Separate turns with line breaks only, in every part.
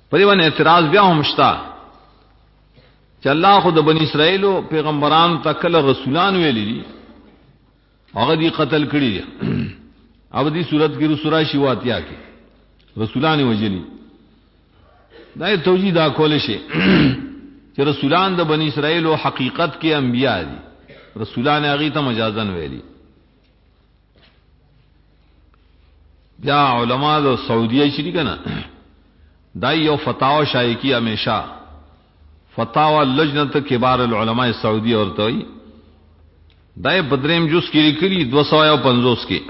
په دې باندې اعتراض بیا هم شته چې الله خو د بنی اسرائیل پیغمبرانو ته کله رسولان ویلي دي هغه دي قتل کړي دي او دې صورت کې رسورا شیواتیا کې رسولان وجلی دا توجیه دا کول شي چې رسولان د بنی اسرائیل او حقیقت کې انبیا دي رسولان هغه ته مجازن ویلي بیا علماء د سعودیه شری کنه دا یو فتاوا شایع کی همیشه فتاوا لجنه کبار العلماء السعودیه ورته وي دا بدریم جز کې لیکلي 250 کې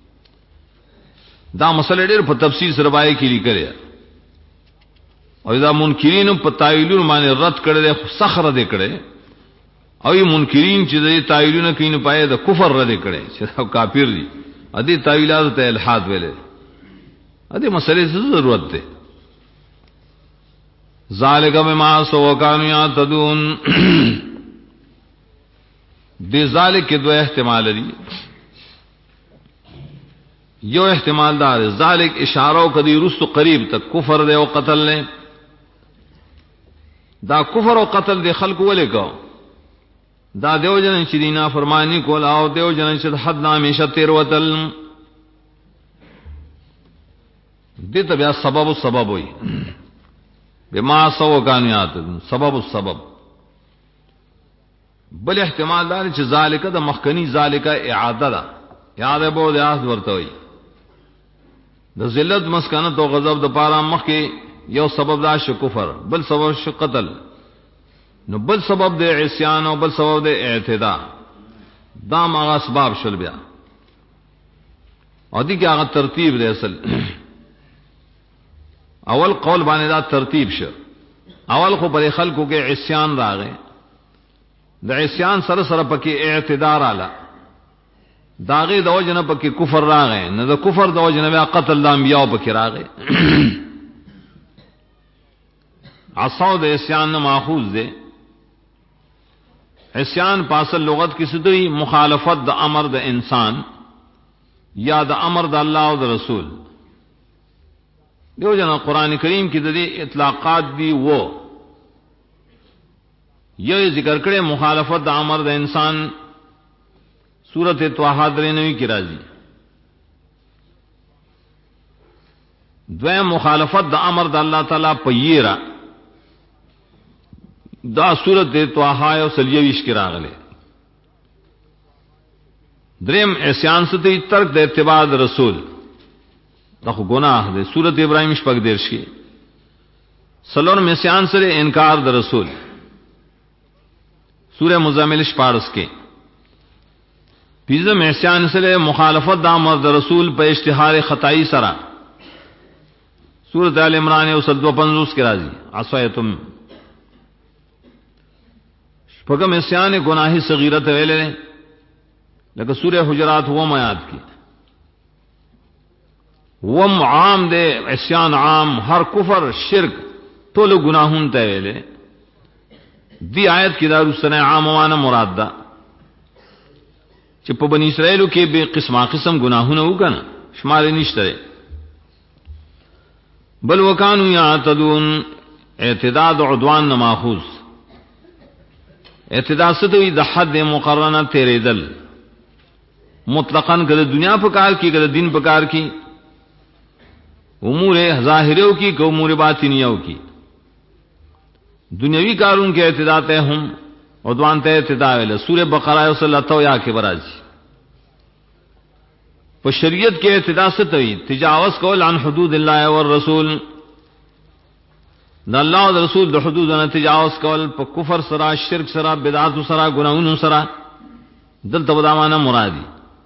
دا مسله ډېر په تفصیل سره وایي کې لیکلي او دا منکرین په تایلون باندې رد کړي خو صخره دې کړي او یې منکرین چې د تایلون کین پای د کفر رد کړي چې کافر دي ادي تایلات ته الحاد ویلې ادي مسلې څه ضرورت ده ذالک بما سو کانوا یعتدون دې ذالک دو احتمال دي یو احتمال دار ذالک اشاره کدی رست قریب تک کفر دے او قتل نے دا کفر او قتل دے خلق ولے کو دا دیو جن چې دینا فرمانی کول او دیو جن چې حد همیشه تیر وتل دې ته بیا سبب وي بما سو کانیات سبب السبب بل احتمال دار چې ذالک د مخکنی ذالک اعاده ده اعاده بو د اس ورته وي د ذلت مسکنت او غضب د پاره مخ کې یو سبب دا ش کفر بل سبب ش قتل نو بل سبب د عصیان او بل سبب د اعتداء دا ما اسباب شل بیا او دي کې هغه ترتیب دی اصل اول قول باندې دا ترتیب شو اول خو پر خلکو کې عصیان راغی د عصیان سره سره پکې اعتداء رااله داغه د وجنه پکې کفر راغی نه د کفر د وجنه بیا قتل د انبیاء پکې راغی عصا د عصیان نه ماخوذ دی عصیان پاسل لغت کې سدوی مخالفت د امر د انسان یا د امر د الله او د رسول دیو جنا قران کریم کې د دې اطلاقات دی وو یو ذکر کړي مخالفت د امر د انسان سورۃ طه 93 کی راځي دویم مخالفت د امر د الله تعالی په یرا دا سورۃ طه او سلیویش کی راغله دریم عصیان ستې ترک د اتباع رسول دا خو گناہ ده سورۃ ابراہیم شپږ دیرش کی سلور عصیان سره انکار د رسول سورہ مزمل شپارس کے پیزم عصیان سره مخالفت د امر د رسول په اشتهار خطائی سره سورۃ ال عمران او 250 کې راځي عصایتم شپږم عصیان گناہ صغیرہ ته ویلې لکه سورہ حجرات و آیات کی وم عام دے عصیان عام ہر کفر شرک ټول گناہون ته ویلې دی آیت کی دارو سنه عام وانا مراد ده چې په بنی اسرائیل کې به قسم گناهونه وکنه شمار نشته بل وکانو یعتدون اعتداد عدوان ماخوذ اعتداد ستوی د حد مقرنه تیریدل مطلقاً کله دنیا په کار کې کله دین په کار کې امور ظاهریو کی کو امور باطنیو کی دنیوی کارون کے اعتداء تے ہم عدوان تے اعتداء ویلے سورہ بقرہ صلی اللہ تو یا کے براج په شریعت کے اعتداء سے توی تجاوز کول عن حدود اللہ والرسول دا اللہ و رسول دا حدود نے تجاوز کول په کفر سرا شرک سرا بدعات سرا گناہوں سرا دل تبدامانہ مرادی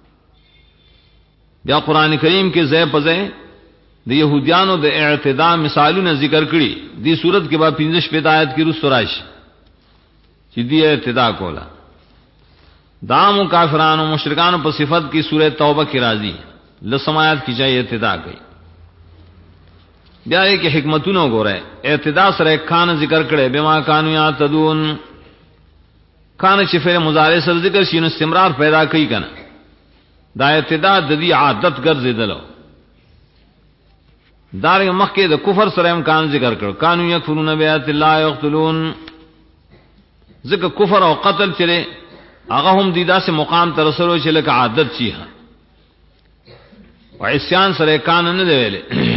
بیا قرآن کریم کے زے پزے د یهودیانو د اعتداء مثالونه ذکر کړي دی صورت کې با 15 په آیت کې رسو راشي چې دی اعتداء کولا دام کافرانو مشرکانو په صفت کې سورہ توبه کې راځي لسمات کی چاہیے اعتداء کوي بیا یې کې حکمتونه ګوره اعتداء سره کان ذکر کړي بما کانوا یعتدون کان چې فعل مضارع سره ذکر شي نو استمرار پیدا کوي کنه دا اعتداء د دې عادت ګرځیدل دارنګ مخکې د کفر سره امکان ذکر کړ کانوا یکفرون بیات الله یقتلون ذکر کفر او قتل چره هغه هم دیدا سے مقام تر رسولو چې لکه عادت شي او عصيان سره کان نه دی ویلې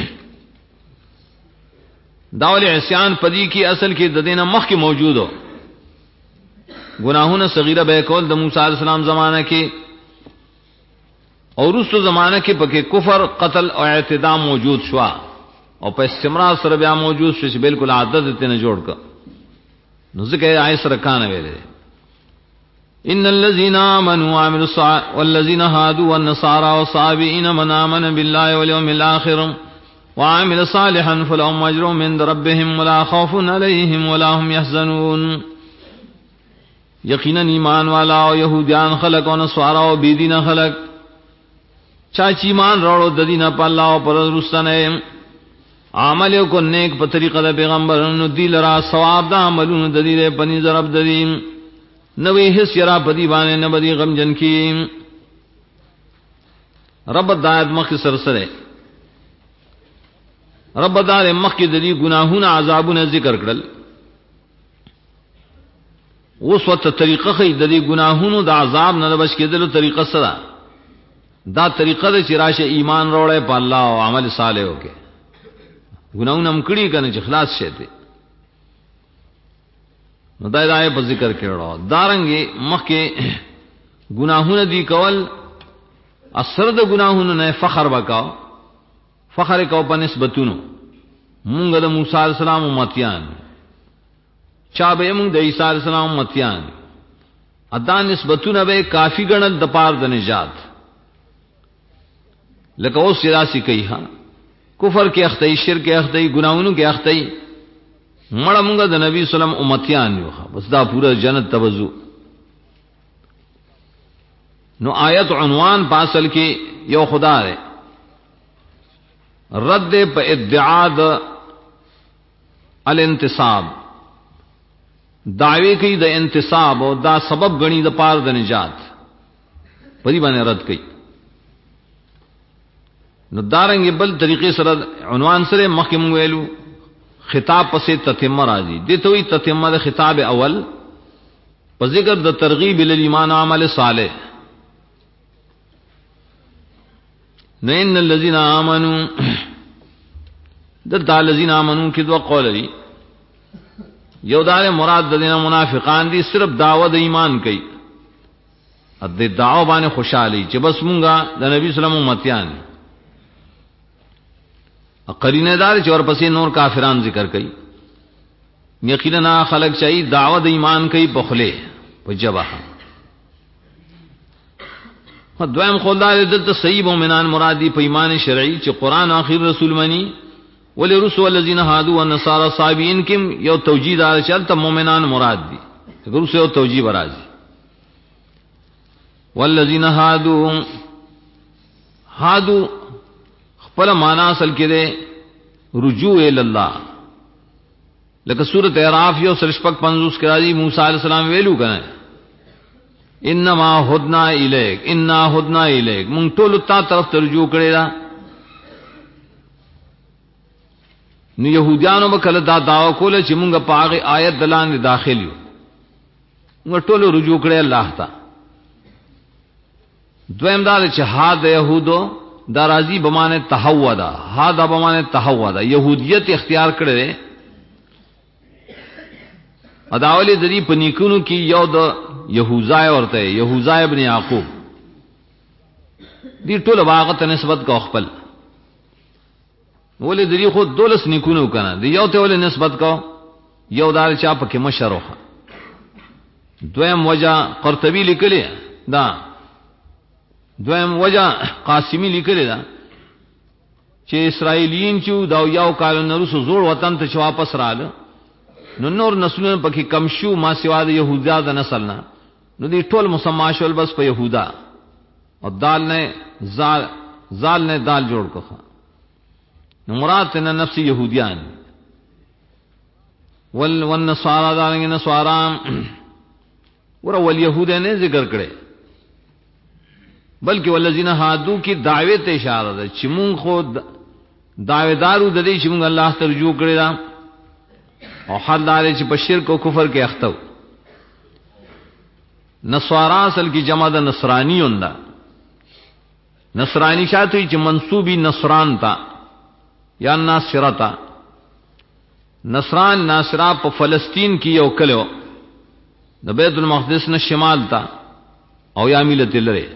داول عصيان پدی کی اصل کې د دینه مخ کې موجودو گناہونه صغیرہ به کول د موسی علیہ السلام زمانہ کې اور رسو زمانہ کې پکې کفر قتل او اعتداء موجود شوا او په استمرار سره بیا موجود شو چې بالکل عادت ته نه جوړ ک نو ځکه آی سره کان ویلې ان الذين امنوا وعملوا الصالحات والذين هادوا والنصارى والصابئين من امن بالله واليوم الاخر وعمل صالحا فلهم اجر من ربهم ولا خوف عليهم ولا هم يحزنون یقینا ایمان والا او یہودیان خلق او نصارا او بيدین خلق چاچی ایمان راړو د دینه په الله او پر رسنه عمل کو نیک په طریقه د پیغمبرانو دی لرا ثواب د عملونو د دې په نظر رب دین نوې هیڅ یرا بدی باندې نه بدی غم جن کی رب دایت مخ سرسره رب دار مخ کی دلی گناہونه عذابونه ذکر کړل اوس وت طریقه خې د دې گناہونو د عذاب نه بچ کېدلو طریقه سره دا طریقه د چراشه ایمان وروړې په الله او عمل صالح وکي گناہونه هم کړی کنه چې خلاص شته نو دا دای په ذکر کړو دارنګي مخکې گناہونه دی کول اثر د گناہونو نه فخر وکاو فخر کو په نسبتونو مونږ د موسی علیہ السلام امتیان چا به مونږ د عیسی علیہ السلام امتیان ادا نسبتونه به کافی ګڼل د پار د نجات لکه اوس سراسی کوي ها کفر کې اختی شرک کې اختی گناہونو کې اختی مړه مونږ د نبی سلام امتیان یو بس دا پورا جنت توزو نو آیت عنوان پاسل کې یو خدا ہے رد په ادعا د الانتصاب دعوی کوي د انتصاب او دا سبب غني د پار د نجات پدی باندې رد کوي نو دارنګ بل طریقې سره عنوان سره مخکې مونږ ویلو خطاب پسې تتمه راځي دته وی تتمه د خطاب اول په ذکر د ترغیب ال ایمان عمل صالح نین الذين امنوا د الذين امنوا کې دوه قول دي یو دا مراد د دینه منافقان دي صرف دعوت د ایمان کوي ا دې دعوه باندې خوشالي چې بس مونږه د نبی صلی الله علیه وسلم امتیان قرینه دار چې ورپسې نور کافران ذکر کوي یقینا خلق چي دعوت د ایمان کوي په خله په جبهه دویم خدای دلته صحیح مومنان مرادی په ایمان شرعي چې قران اخر رسول منی ولي رسول الذين هادوا والنصارى صابين کم یو توجیه دار چلته مومنان مراد دي رسول یو توجیه برازي والذين هادوا خپل معنا اصل کې ده رجوع ال الله لکه سورۃ اعراف یو سرشپک 50 کې راځي موسی علیہ السلام ویلو کنه انما هدنا الیک انا هدنا الیک مونږ ټول تا طرف ته رجوع کړی دا نو يهوديانو وکړه دا داوا کوله چې مونږ په هغه آیت دلان داخل یو مونږ ټول رجوع کړی الله ته دویم دا چې ها د يهودو دا راضی بمانه تحودا ها دا بمانه تحودا يهوديت اختیار کړي اداولی دری پنیکونو کی یو د یهوذا ورته یهوذا ابن یعقوب دی ټول واغت نسبت کو خپل ولې دری خو دولس نیکونو کنه دی یو ته ولې نسبت کو یو دار چا پکې مشروخه دویم وجہ قرطبی لیکلی دا دویم وجہ قاسمی لیکلی دا چې اسرائیلیین چې دا یو کال نرسو زوړ وطن ته واپس رااله نو نور نسلونه پکې کم شو ما سوا د يهودا د نسلنا نو دی ټول مسما شول بس په يهودا او دال نه زال نه دال جوړ کړه نو مراد نه نفس يهوديان والنصارى دانګ نصارا ور ول يهودا نه ذکر کړي بلکې والذین هادو کی دعوت اشاره ده چې مون خود داویدارو د دې چې موږ الله ته رجوع کړی دا او حال دار چې په شرک او کفر کې اخته. نصارا اصل کی جمع د نصرانی ہوندا. نصرانی شاتوی چې منسوبی نصران تا یا ناصرتا. نصران ناصرا په فلسطین کې یو کلو د بیت المقدس نه شمال تا او یا ملت لره.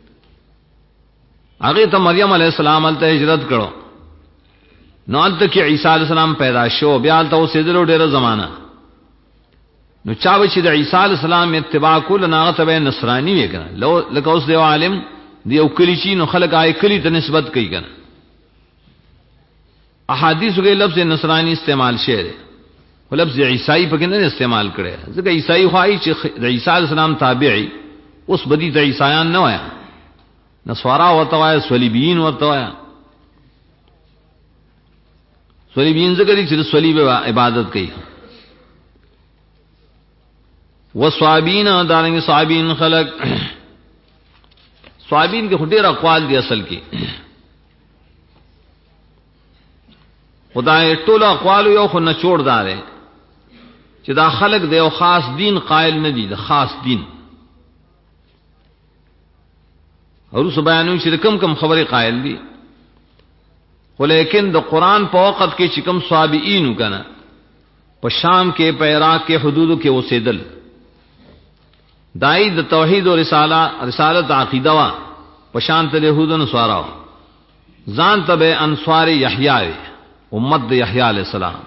هغه ته مریم علیہ السلام ته هجرت کړو. نو الته کې عیسی علیہ السلام پیدا شو. بیا ته اوسېدلو ډېر زمانہ. نو چا چې د عیسی علیہ السلام اتباع کول نه غته نصرانی وکړه. لو لکه اوس دی عالم دی او کلی چی نو خلق آئے کلی ته نسبت کوي کنه. احادیث کې لفظ نصرانی استعمال شعر او لفظ عیسائی پکې نه استعمال کړي. ځکه عیسائی خوای چې د عیسی علیہ السلام تابعی اوس بدی ته عیسایان نه وایا. نصارا ورته وایا، صلیبیین ورته وایا. صلیبیین ځکه چې صلیب عبادت کوي. وصابین دارنګ صابین خلق. صابین کې ډېر اقوال دي اصل کې. خدای ټول اقوال یو خو نچوړ دار چې دا خلق د یو خاص دین قائل نه دي، د خاص دین. اور اس بیانو چې کم کم خبره قائل دي. خو لیکن د قران په وخت کې چې کوم صابئین وکنه په شام کې په عراق کې حدودو کې اوسېدل، دای د توحید او رسالت عقیده وا پشانت يهودو نصارا ځان ته انصار یحیی امت د یحیی علیہ السلام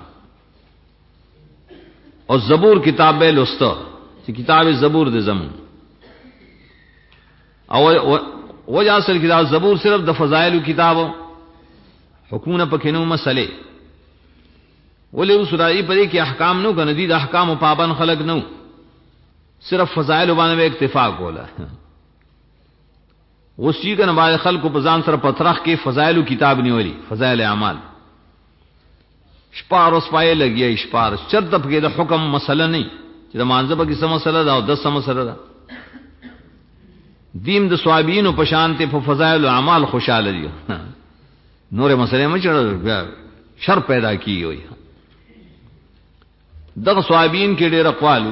او زبور کتاب به لوستو چې کتاب زبور د زمون او وجه اصل کتاب زبور صرف د فضائل کتابو حکومت پکې نو مسئله ولې وسرای په دې کې احکام نو کنه دي د احکام پابند خلق نو صرف فضائل باندې اکتفا کوله. وسی کنه باندې خلکو په ځان سره پترخ کې فضائل کتاب نیولي، فضائل اعمال شپارس پای لګي. شپارس چرته په د حکم مسله نه چې د مانځه په کې سم مسله دا او د سم مسله دا. دیم د صوابین په شانته په فضائل اعمال خوشاله دي. نور مسله مچړه شر پیدا کیږي. دغه صوابین کې ډېر اقوال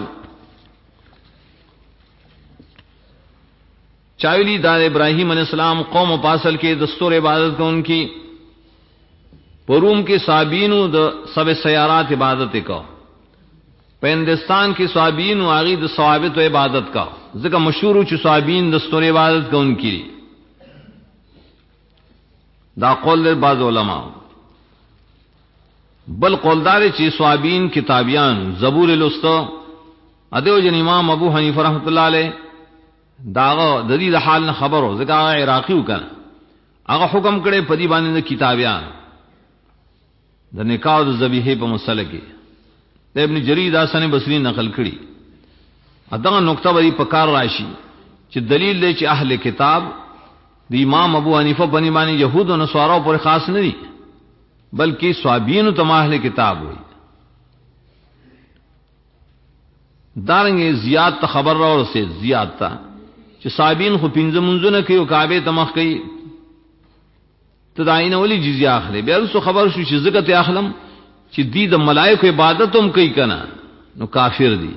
چاولی دار ابراہیم علیہ السلام قوم و پاسل کے دستور عبادت کو ان کی پروم کے صابین سب سیارات عبادت کا پہ ہندوستان کے صابین و عقید ثوابت و عبادت کا ذکر مشہور چ صابین دستور عبادت کا ان کی دا قول بعض علماء. بل قولدار چی صابین کتابیان زبور الاسطو ادیو جن امام ابو حنیفہ رحمۃ اللہ علیہ داغه د دې د حال نه خبرو ځکه عراقي وکړه. هغه حکم کړي په دې باندې د کتابیان د نکاح د ذبیحه په مسله کې ابن جریر حسن بصری نقل کړي. اداغه نقطه وی په کار راشي چې دلیل دی چې اهل کتاب د امام ابو حنیفه په باندې يهود او نصارا پر خاص نه دي بلکې صابین تم اهل کتاب وي. دارنګ زیات خبر راو سے زیات تا چې صابین خو پینځه منځونه کوي او کعبه تمخ کوي تداین ولی جزیه اخلي. بیا وسو خبر شو چې زکات اخلم چې دی د ملائکه عبادت هم کوي کنه نو کافر دي.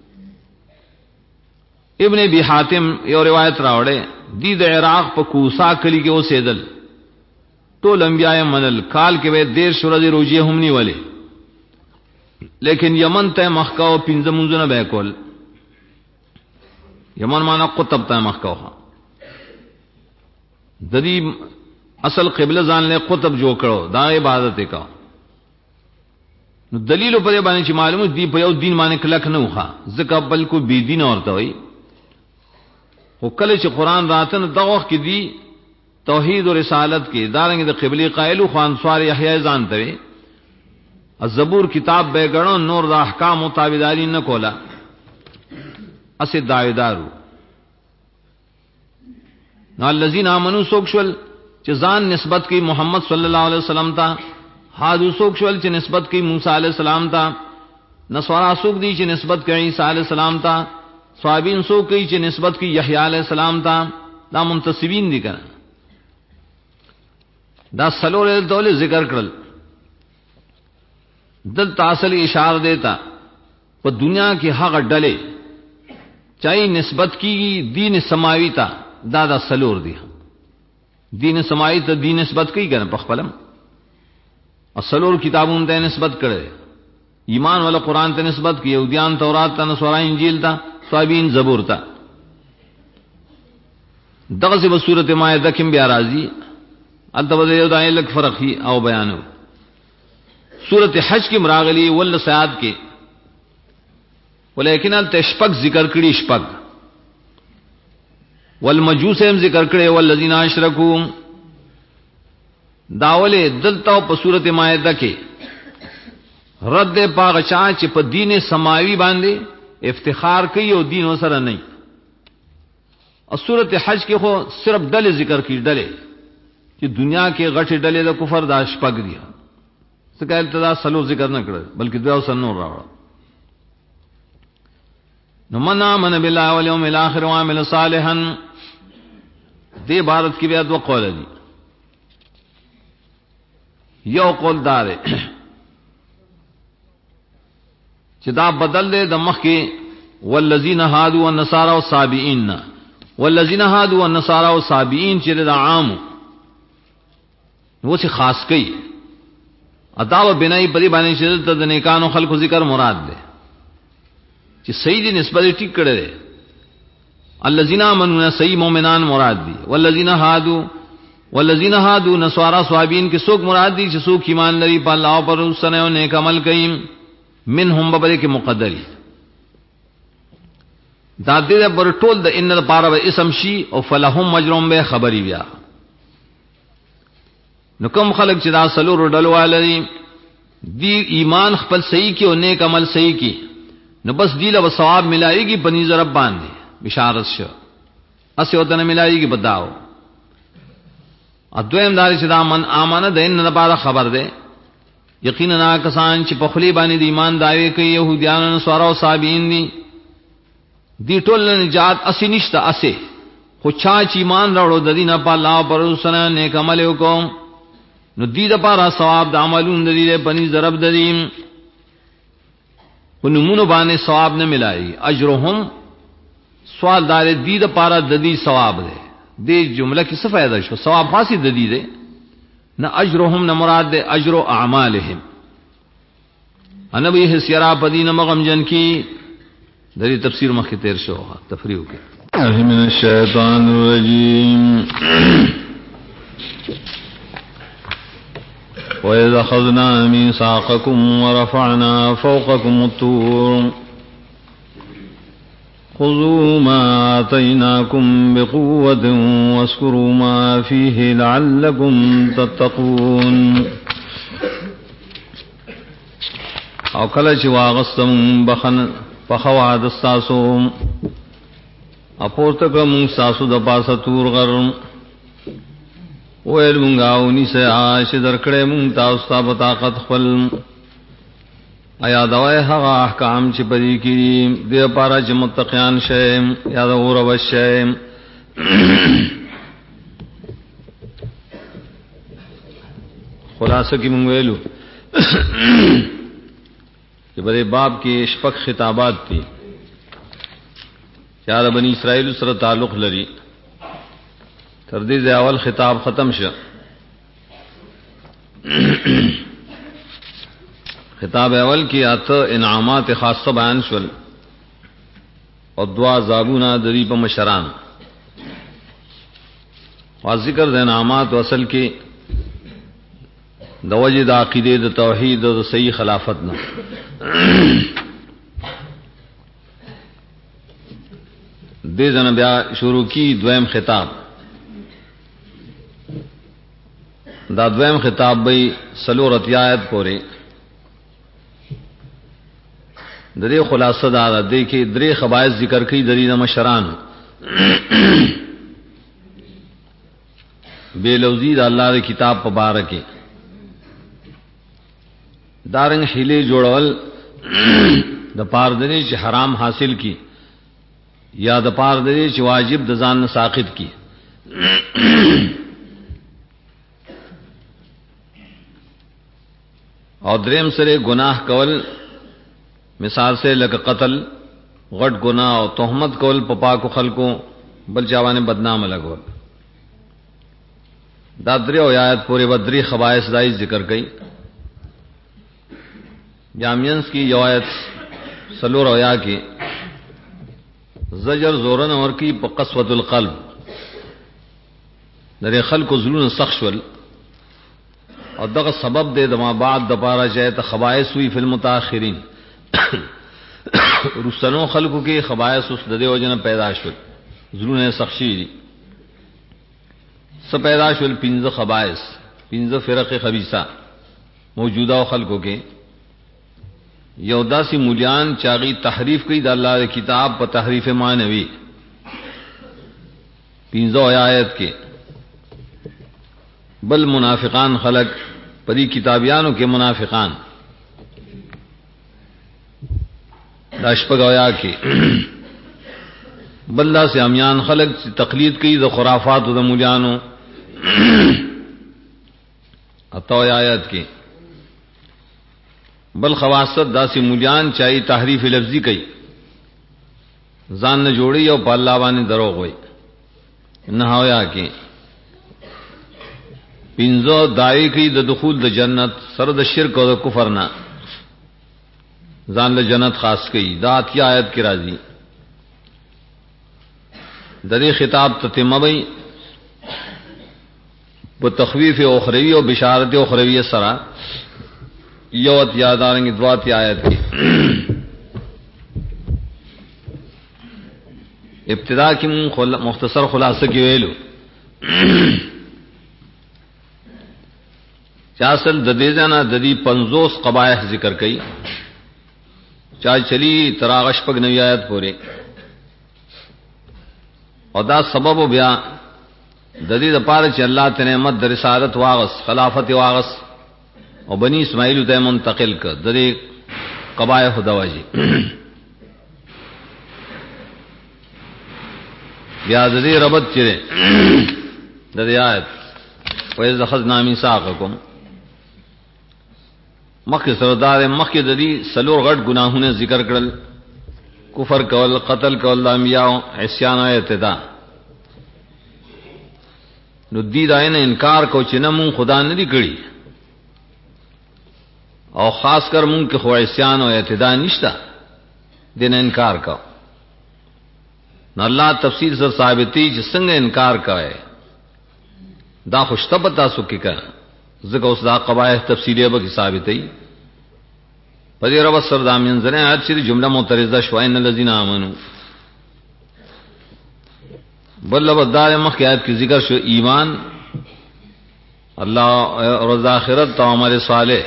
ابن ابي حاتم یو روایت راوړې دی د عراق په کوسا کلی کې اوسېدل. ټول انبیاء منل کال کې به دیر شورې روزي هم نی ولې لیکن یمن ته مخکاو پینځه منځونه به کول. یمن معنا قطب ته مخکاو د دې اصل قبله ځان له قطب جوړ کړو دا عبادت وکاو. نو دلیل په باندې چې معلومه دی په یو دین باندې کلک نه وخا ځکه بل کو بی دین اورته وي. او کله چې قران راته نو دغه وخت کې دی توحید او رسالت کې دارنګ د قبله قائل خو انصار یحیی ځان ته الزبور کتاب بے گڑو نور دا احکام و تابیداری نہ کولا اسے دعویدارو. نو الذین آمنوا سوکشول چې ځان نسبت کی محمد صلی اللہ علیہ وسلم تا. حادو سوکشول چې نسبت کی موسی علیہ السلام تا. نصارا سوک دی چې نسبت کی عیسی علیہ السلام تا. صابین سوک کی چې نسبت کی یحیی علیہ السلام تا. دا منتسبین دی کنه. دا سلور دول ذکر کرل دل تاصل اشارہ دیتا پر دنیا کی حق ڈلے چاہیے نسبت کی دین سماوی تا دا سلور دی دین سماوی تا دین نسبت کی گنا پخپلم اور سلور کتابوں تے نسبت کرے ایمان والا قرآن تے نسبت کی یہودیان تورات تا نصارا انجیل تا صابین زبور تا دغه به سورۃ مائده کې بیا راځي البته یو دای لک فرق هی او بیانو سورۃ حج کې مراغلی ول سیاد کې ولیکن ال تشپک ذکر کړي شپک والمجوس هم ذکر کړي والذین اشرکوا داوله دلته په سورۃ مائده کې رد پاغ چا چې په دین سماوی باندې افتخار کوي او دین وسره نه اور سورۃ حج کې خو صرف ډلې ذکر کی ډلې چې دنیا کې غټې ډلې د کفر دا شپږ دي څنګه التدا سلو ذکر نه کړ بلکې دوه اوس نور راوړ نو من آمن بالله والیوم الاخر وعمل صالحا دې عبارت کې بیا دوه قول دي یو قول دار چې دا بدل دې د مخ کې والذین هادوا والنصارى والصابئین والذین هادوا والنصارى والصابئین چې دا عام نو څه خاص کوي ادا و بنای پری باندې چې د نیکانو خلقو ذکر مراد ده چې صحیح دي نسبت ټیک کړي ده الذین آمنوا صحیح مؤمنان مراد دي والذین هادوا نصارى صابئین کې څوک مراد دي چې څوک ایمان لري په الله او پر رسول او نیک عمل کوي منهم ببره کې مقدری دا دې پر ټول د ان لپاره به اسم شي او فلهم مجرم به خبري بیا نو کوم خلق چې دا سلور ډلوالي دی ایمان خپل صحیح کی او نیک عمل صحیح کی نو بس دی له ثواب ملایږي بنی رب باندې بشارت شو اسه ودنه ملایږي بداو ادویم دار چې دا من امانه د ان لپاره خبر ده یقینا کسان چې په خلی باندې د ایمان داوی کوي يهوديان او نصارا او صابئین دی ټول نجات اسی نشته اسه خو چا چې ایمان راوړو د دینه په الله پر رسول نیک عمل وکوم نو دی د پاره ثواب د عملون د دې بنی ضرب د دې ونمونو باندې ثواب نه ملایي اجرهم سوال دار دی د پاره د دې ثواب ده دې جمله کې څه فائدہ شو ثواب خاصی د دې ده نہ اجرهم نہ مراد دے اجر اعمالهم انا بھی حسیرا پدین مغم جن کی دری تفسیر مخ تیر شو تفریح کے من الشیطان الرجیم وَإِذَا أَخَذْنَا مِيثَاقَكُمْ وَرَفَعْنَا فَوْقَكُمُ الطُّورَ خذوا ما آتيناكم بقوة واذكروا ما فيه لعلكم تتقون او کله چې واغستم بخن فخوا دستاسو اپورته کوم ساسو د پاسه تور غرم ویل مونږاونی سه عاش درکړې مونږ تاسو ته طاقت خپل ایا دوای هغه احکام چې پدې کې د پاره چې متقیان شه یا د اور وشه خلاصه کې مونږ ویلو چې په دې باب کې شپږ خطابات دي چې د بنی اسرائیل سره تعلق لري تر دې اول خطاب ختم شه خطاب اول کی اته انعامات خاصه بیان شول او دعا زابونا دری په مشران او ذکر د انعامات اصل کې د وجه د عقیده د توحید او د صحیح خلافت نه دې ځنه بیا شروع کی دویم خطاب دا دویم خطاب به سلورت آیت پورې درې خلاصه دا ده کې درې خبائث ذکر کړي درې د مشران بے لوزی د الله د کتاب په باره کې دارنګ حیله جوړول د پاردنی چې حرام حاصل کی یا د پاردنی چې واجب د ځان نه ساقط کی او دریم سره گناہ کول مثال سے لکه قتل غټ گناہ او تهمت کول په پاکو خلکو بل چاوانه بدنام لګول. دا درې آیات پورې بدري خبائث دای ذکر کړي. جامینس کی روایت سلو رویا کی زجر زورن اور کی په قسوۃ القلب درې خلکو زلون سخشول او دغه سبب دې دما بعد د پاره چې ته خبائث وی فی المتاخرین رسنو خلقو کې خبائث اس د دې وجنه پیدا شول زلون سخشی س پیدا شول 15 خبائث 15 فرق خبیثه موجوده خلقو کې یو داسې مولیان چاغي تحریف کوي د الله کتاب په تحریف معنوي 15 آیات کې بل منافقان خلق پری کتابیانو کے منافقان داشپگویا کے بلہ سے امیان خلق تقلید کی د خرافات د مولیانو اتو آیات کے بل خواصت داسی مولیان چاہی تحریف لفظی کئی زان نے جوڑی اور پاللہ بانے دروغ ہوئی نہاویا کے پینزو دائی کی د دخول د جنت سر د شرک او د کفر نہ زان له جنت خاص کی ذات کی آیت کی راضی دری خطاب تتمبئی وہ تخویف اخروی و بشارت اخروی سرا یوت یادارنگ دوات آیت کی ابتدا کی مختصر خلاصہ کی ویلو چاسل ددی جانا ددی 50 قبائح ذکر کئی چاہ چلی تراغش پگ نوی آیت پورے اور دا سبب و بیا ددی دپار چ اللہ تے نعمت در رسالت واغس خلافت واغس اور بنی اسماعیل تے منتقل کر ددی قبائح دواجی بیا ددی ربط چرے ددی آیت وَإِذْ أَخَذْنَا مِيثَاقَكُمْ مخی سردار مخی ددی سلور غټ گناہونه ذکر کړل کفر کول قتل کول انبیاء عصیان او اعتداء نو دی دا نه انکار کو چې نه مون خدا نه دی کړی او خاص کر مون کې خو عصیان او اعتداء نشتا دین انکار کا نو الله تفسیر سره ثابتي چې څنګه انکار کوي دا خوشته پتا سو کې کا زګه اوس دا قبائح تفصیلیه به ثابتې پدې رب سر دامن زنه هر چیز جمله معترضه شوین الذين امنوا بل بدار مخ آیات کی ذکر شو ایمان اللہ روز آخرت او عمل صالح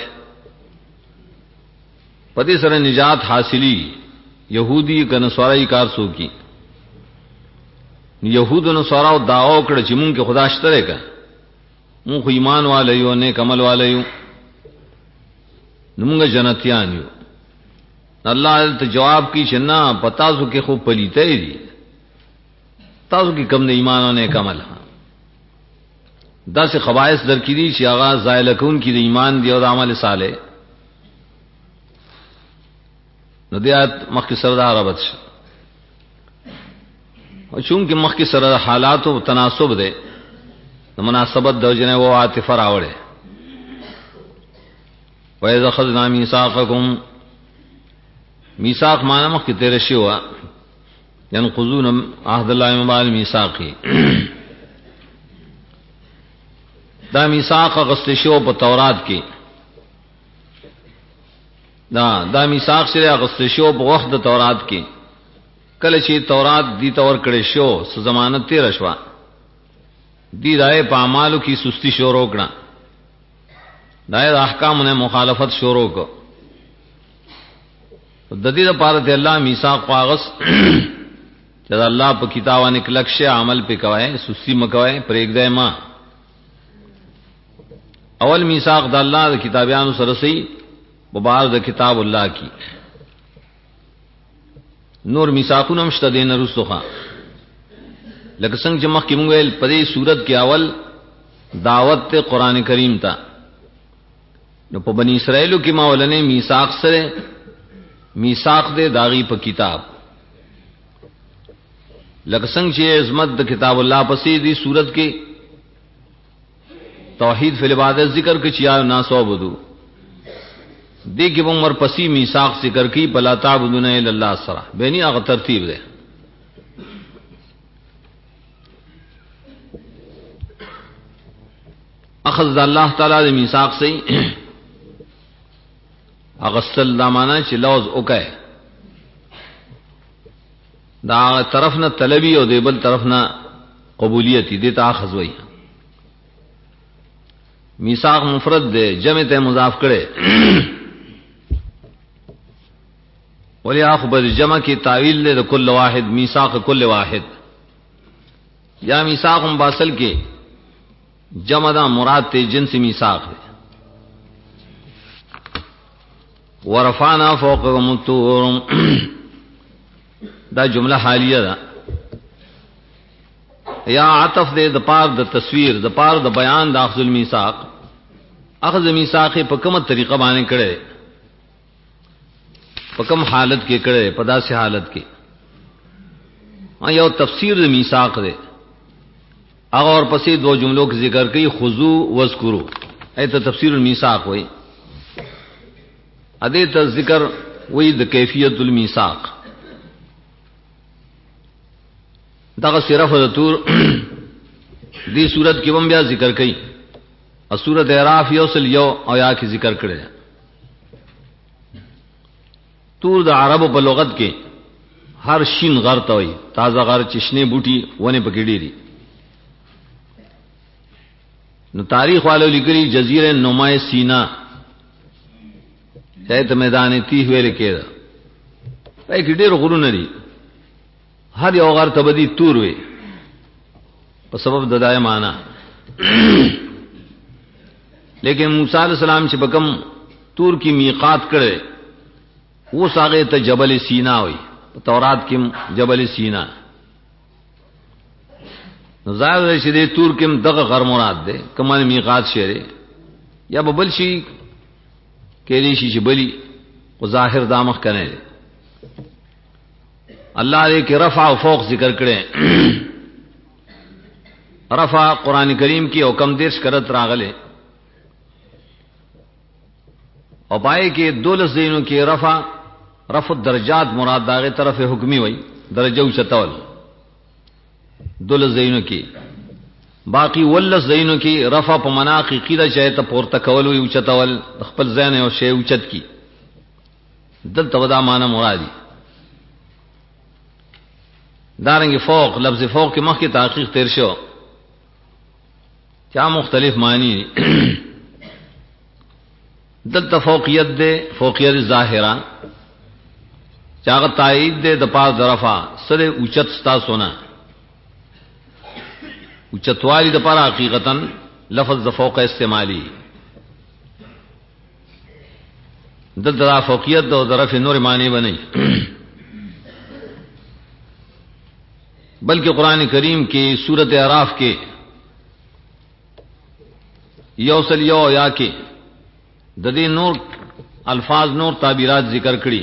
پدې سره نجات حاصلی یہودی کنه سوارای کار سو کی یہودونو سوارو داو کړه چې مونږ کې خدا شته کا مون خو ایمان والے یو نیک عمل والے یو نمونږ جنتیان یو الله ته جواب کی شنا پتا سو کې خو پلیته دي تاسو کې کم نه ایمان او نیک عمل دا سے خبائث در کی دي چې هغه زائل کون کی د ایمان دی او د عمل صالح نو دیات مخکې سره دا ربط شي او چونکه مخکې سره حالات او تناسب ده مناسبت دو جنے وہ عاطفہ راوڑے وَإِذْ أَخَذْنَا مِيثَاقَكُمْ میثاق معنی مخ کی تیرے شوا ينقضون عهد الله من بعد ميثاقه دا میثاق غسل شو په تورات کې دا میثاق سره غسل شو په وخت د تورات کې کله چې تورات دی تور کړي شو س ضمانت تیر شوا دی رائے پامالو کی سستی شروع کړه دای احکام نے مخالفت شروع کو د دې لپاره ته الله میثاق پاغس چې الله په کتابانه کلک شی عمل پہ کوي سستی مکوي پرېګ دای ما اول میثاق د الله د کتابانو سره سي مبارک د کتاب الله کی نور میثاقونه مشته دین رسوخه لکه څنګه چې مخکې مونږ ویل په دې صورت کې اول دعوت ته قران کریم ته نو په بنی اسرائیلو کې مولنه میثاق سره میثاق دے داغي په کتاب لکه څنګه چې عظمت د کتاب الله پسې دی صورت کې توحید فی العبادت ذکر کې چیا ناس عبدو دې کې عمر پسې میثاق ذکر کې بلا تعبدون الا الله سره بینی هغه ترتیب ده اخذ الله تعالی د میثاق سے اغسل دامانا چې لوز وکای دا طرف نه طلبی او دیبل طرف نه قبولیت دي ته اخذ وای میثاق مفرد ده جمع ته مضاف کړي ولی اخبر جمع کی تعویل له کل واحد میثاق کل واحد یا میثاق باصل کې جمع دا مراد ته جنس میثاق ہے ورفعنا فوقهم الطور دا جمله حالیه ده یا عطف دے د پار د تصویر د پار د بیان د اخذ المیثاق اخذ میثاق په کومه طریقه باندې کړي په کوم حالت کې کړي په داسې حالت کې یو تفسیر د میثاق ده هغه اور پسې دو جملوں کې ذکر کړي خذو واذکروا ایت تفسیر المیثاق وای ادې ته ذکر وای د کیفیت المیثاق دغه صرف د تور دې صورت کې هم بیا ذکر کړي او سورۃ اعراف یوصل یو او یا کې ذکر کړي تور د عربو په لغت کې هر شین غر ته وي تازه غر چشنه بوټي ونه پکې ډيري نو تاریخ والو لیکلي جزیره نمای سینا شاید میدان تیه ویل کېده پای کې ډېر غرونه دي هر یو غر ته بدی تور وي په سبب د دای معنا لیکن موسی علیہ السلام چې بکم تور کی میقات کړي وہ ساغه ته جبل سینا وي تورات کې جبل سینا نو ظاهر شي د تور کې دغه غر مراد ده کمن میقات شری یا ببل شي کېدې شي چې بلی او ظاهر دامخ کنه الله دې کې رفع او فوق ذکر کړي رفع قران کریم کې حکم دیش کرت راغله او پای کې دولس دینو کې رفع درجات مراد داغه طرف حکمی وای درجه او چتول دولس دینو کې باقی ولس دینو کې رفع په مناقی قیدا شایته پورته کول او چتول خپل ځان او شی اوچت کی دلته ودا معنا مرادی دارنګ فوق لفظ فوق کې مخکې تحقیق تیر شو چا مختلف معنی دلته فوقیت ده فوقیت ظاهرا چاغه تایید ده د پاس طرفا سره اوچت ستا سونا اوچتوالی د پر حقیقتا لفظ د فوق استعمالی دلته فوقیت د ظرف نور معنی بنئ بلکہ قرآن کریم کی سورۃ اعراف کے یوصل یو یا کے ددی نور الفاظ نور تعبیرات ذکر کړي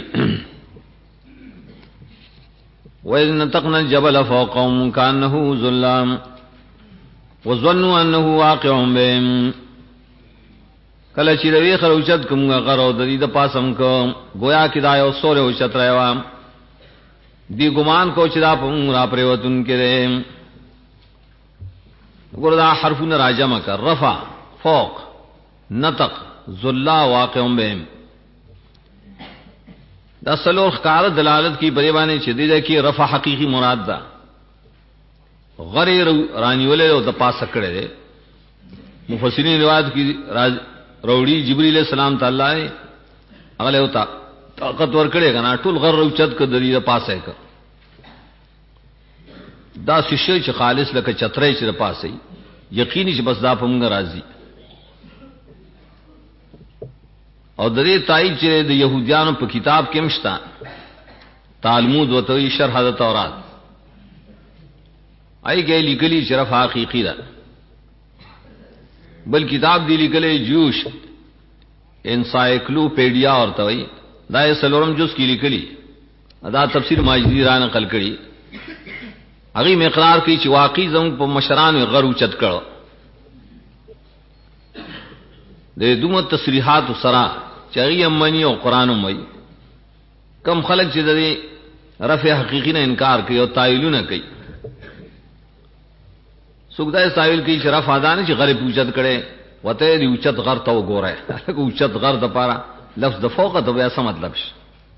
وَإِذْ نَتَقْنَا الْجَبَلَ فَوْقَهُمْ كَأَنَّهُ ظُلَّامٌ وَظَنُّوا أَنَّهُ واقع بِهِمْ کله چې دوی خروچت کوم غرو د دې د پاسم کو گویا کې دا یو سورې او چترایوا دی ګمان کو چې دا په را پریوتون کې ګوردا حرفونه راجمه کر رفع فوق نطق ذلا واقع بهم دا سلوخ کار دلالت کی بریوانی چې دی کې رفع حقیقی مراد ده غیر رانیولې او د پاسه کړه ده مفسرین روایت کی روړي جبرئیل السلام تعالی هغه له وتا طاقت ور کړي کنه ټول غر اوچت ک د دې پاسه ک دا شیشه چې خالص لکه چترې چې پاسه یقیني چې بس دا پمږه راځي او د دې تایید چې د يهوديانو په کتاب کې مشتا تالمود وتوی شرح د تورات آئی گئے لیکلی شرف حقیقی دا بل کتاب دی لیکلے جوش انسائکلوپیڈیا اور توئی دا سلورم جز کی لکلی دا تفسیر ماجدی را نقل کړي هغه مقرار کی چې واقعي زموږ په مشران غر اوچت کړه د دومره تصریحات سره چې هغه امنی او قران مې کم خلک چې د رفع حقیقی نه انکار کوي او تایلونه کوي سوګدای سایل کی شرف اذان چې غر اوچت کړي وته دی اوچت غر ته وګوره هغه اوچت غر د پاره لفظ د فوق ته بیا څه مطلب شي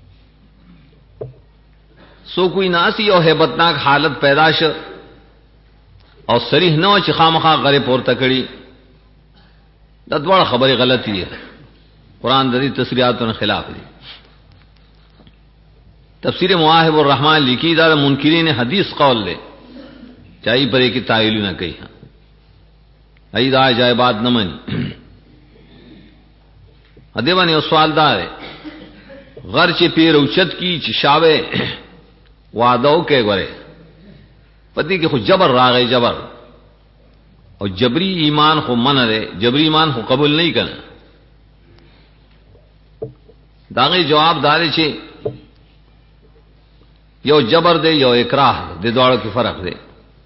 سو کوئی ناسی او hebatnak حالت پیدا ش او صریح نو چې خامخا غره پورته کړي دا ډول خبره غلطی ده قران د دې تصریحاتو خلاف دي تفسیر مواهب الرحمن لیکي دا منکرین حدیث قول له چای پرې کې تایل نه کوي ای دا عجایبات نه مني اده باندې سوال دار غر چې پیر اوچت کی چې شاوه وعدو کې غره پتی کې خو جبر راغی جبر او جبری ایمان خو منع ده جبری ایمان خو قبول نه کړي داغه جواب دار چې یو جبر ده یو اکراه ده دوړو کې فرق ده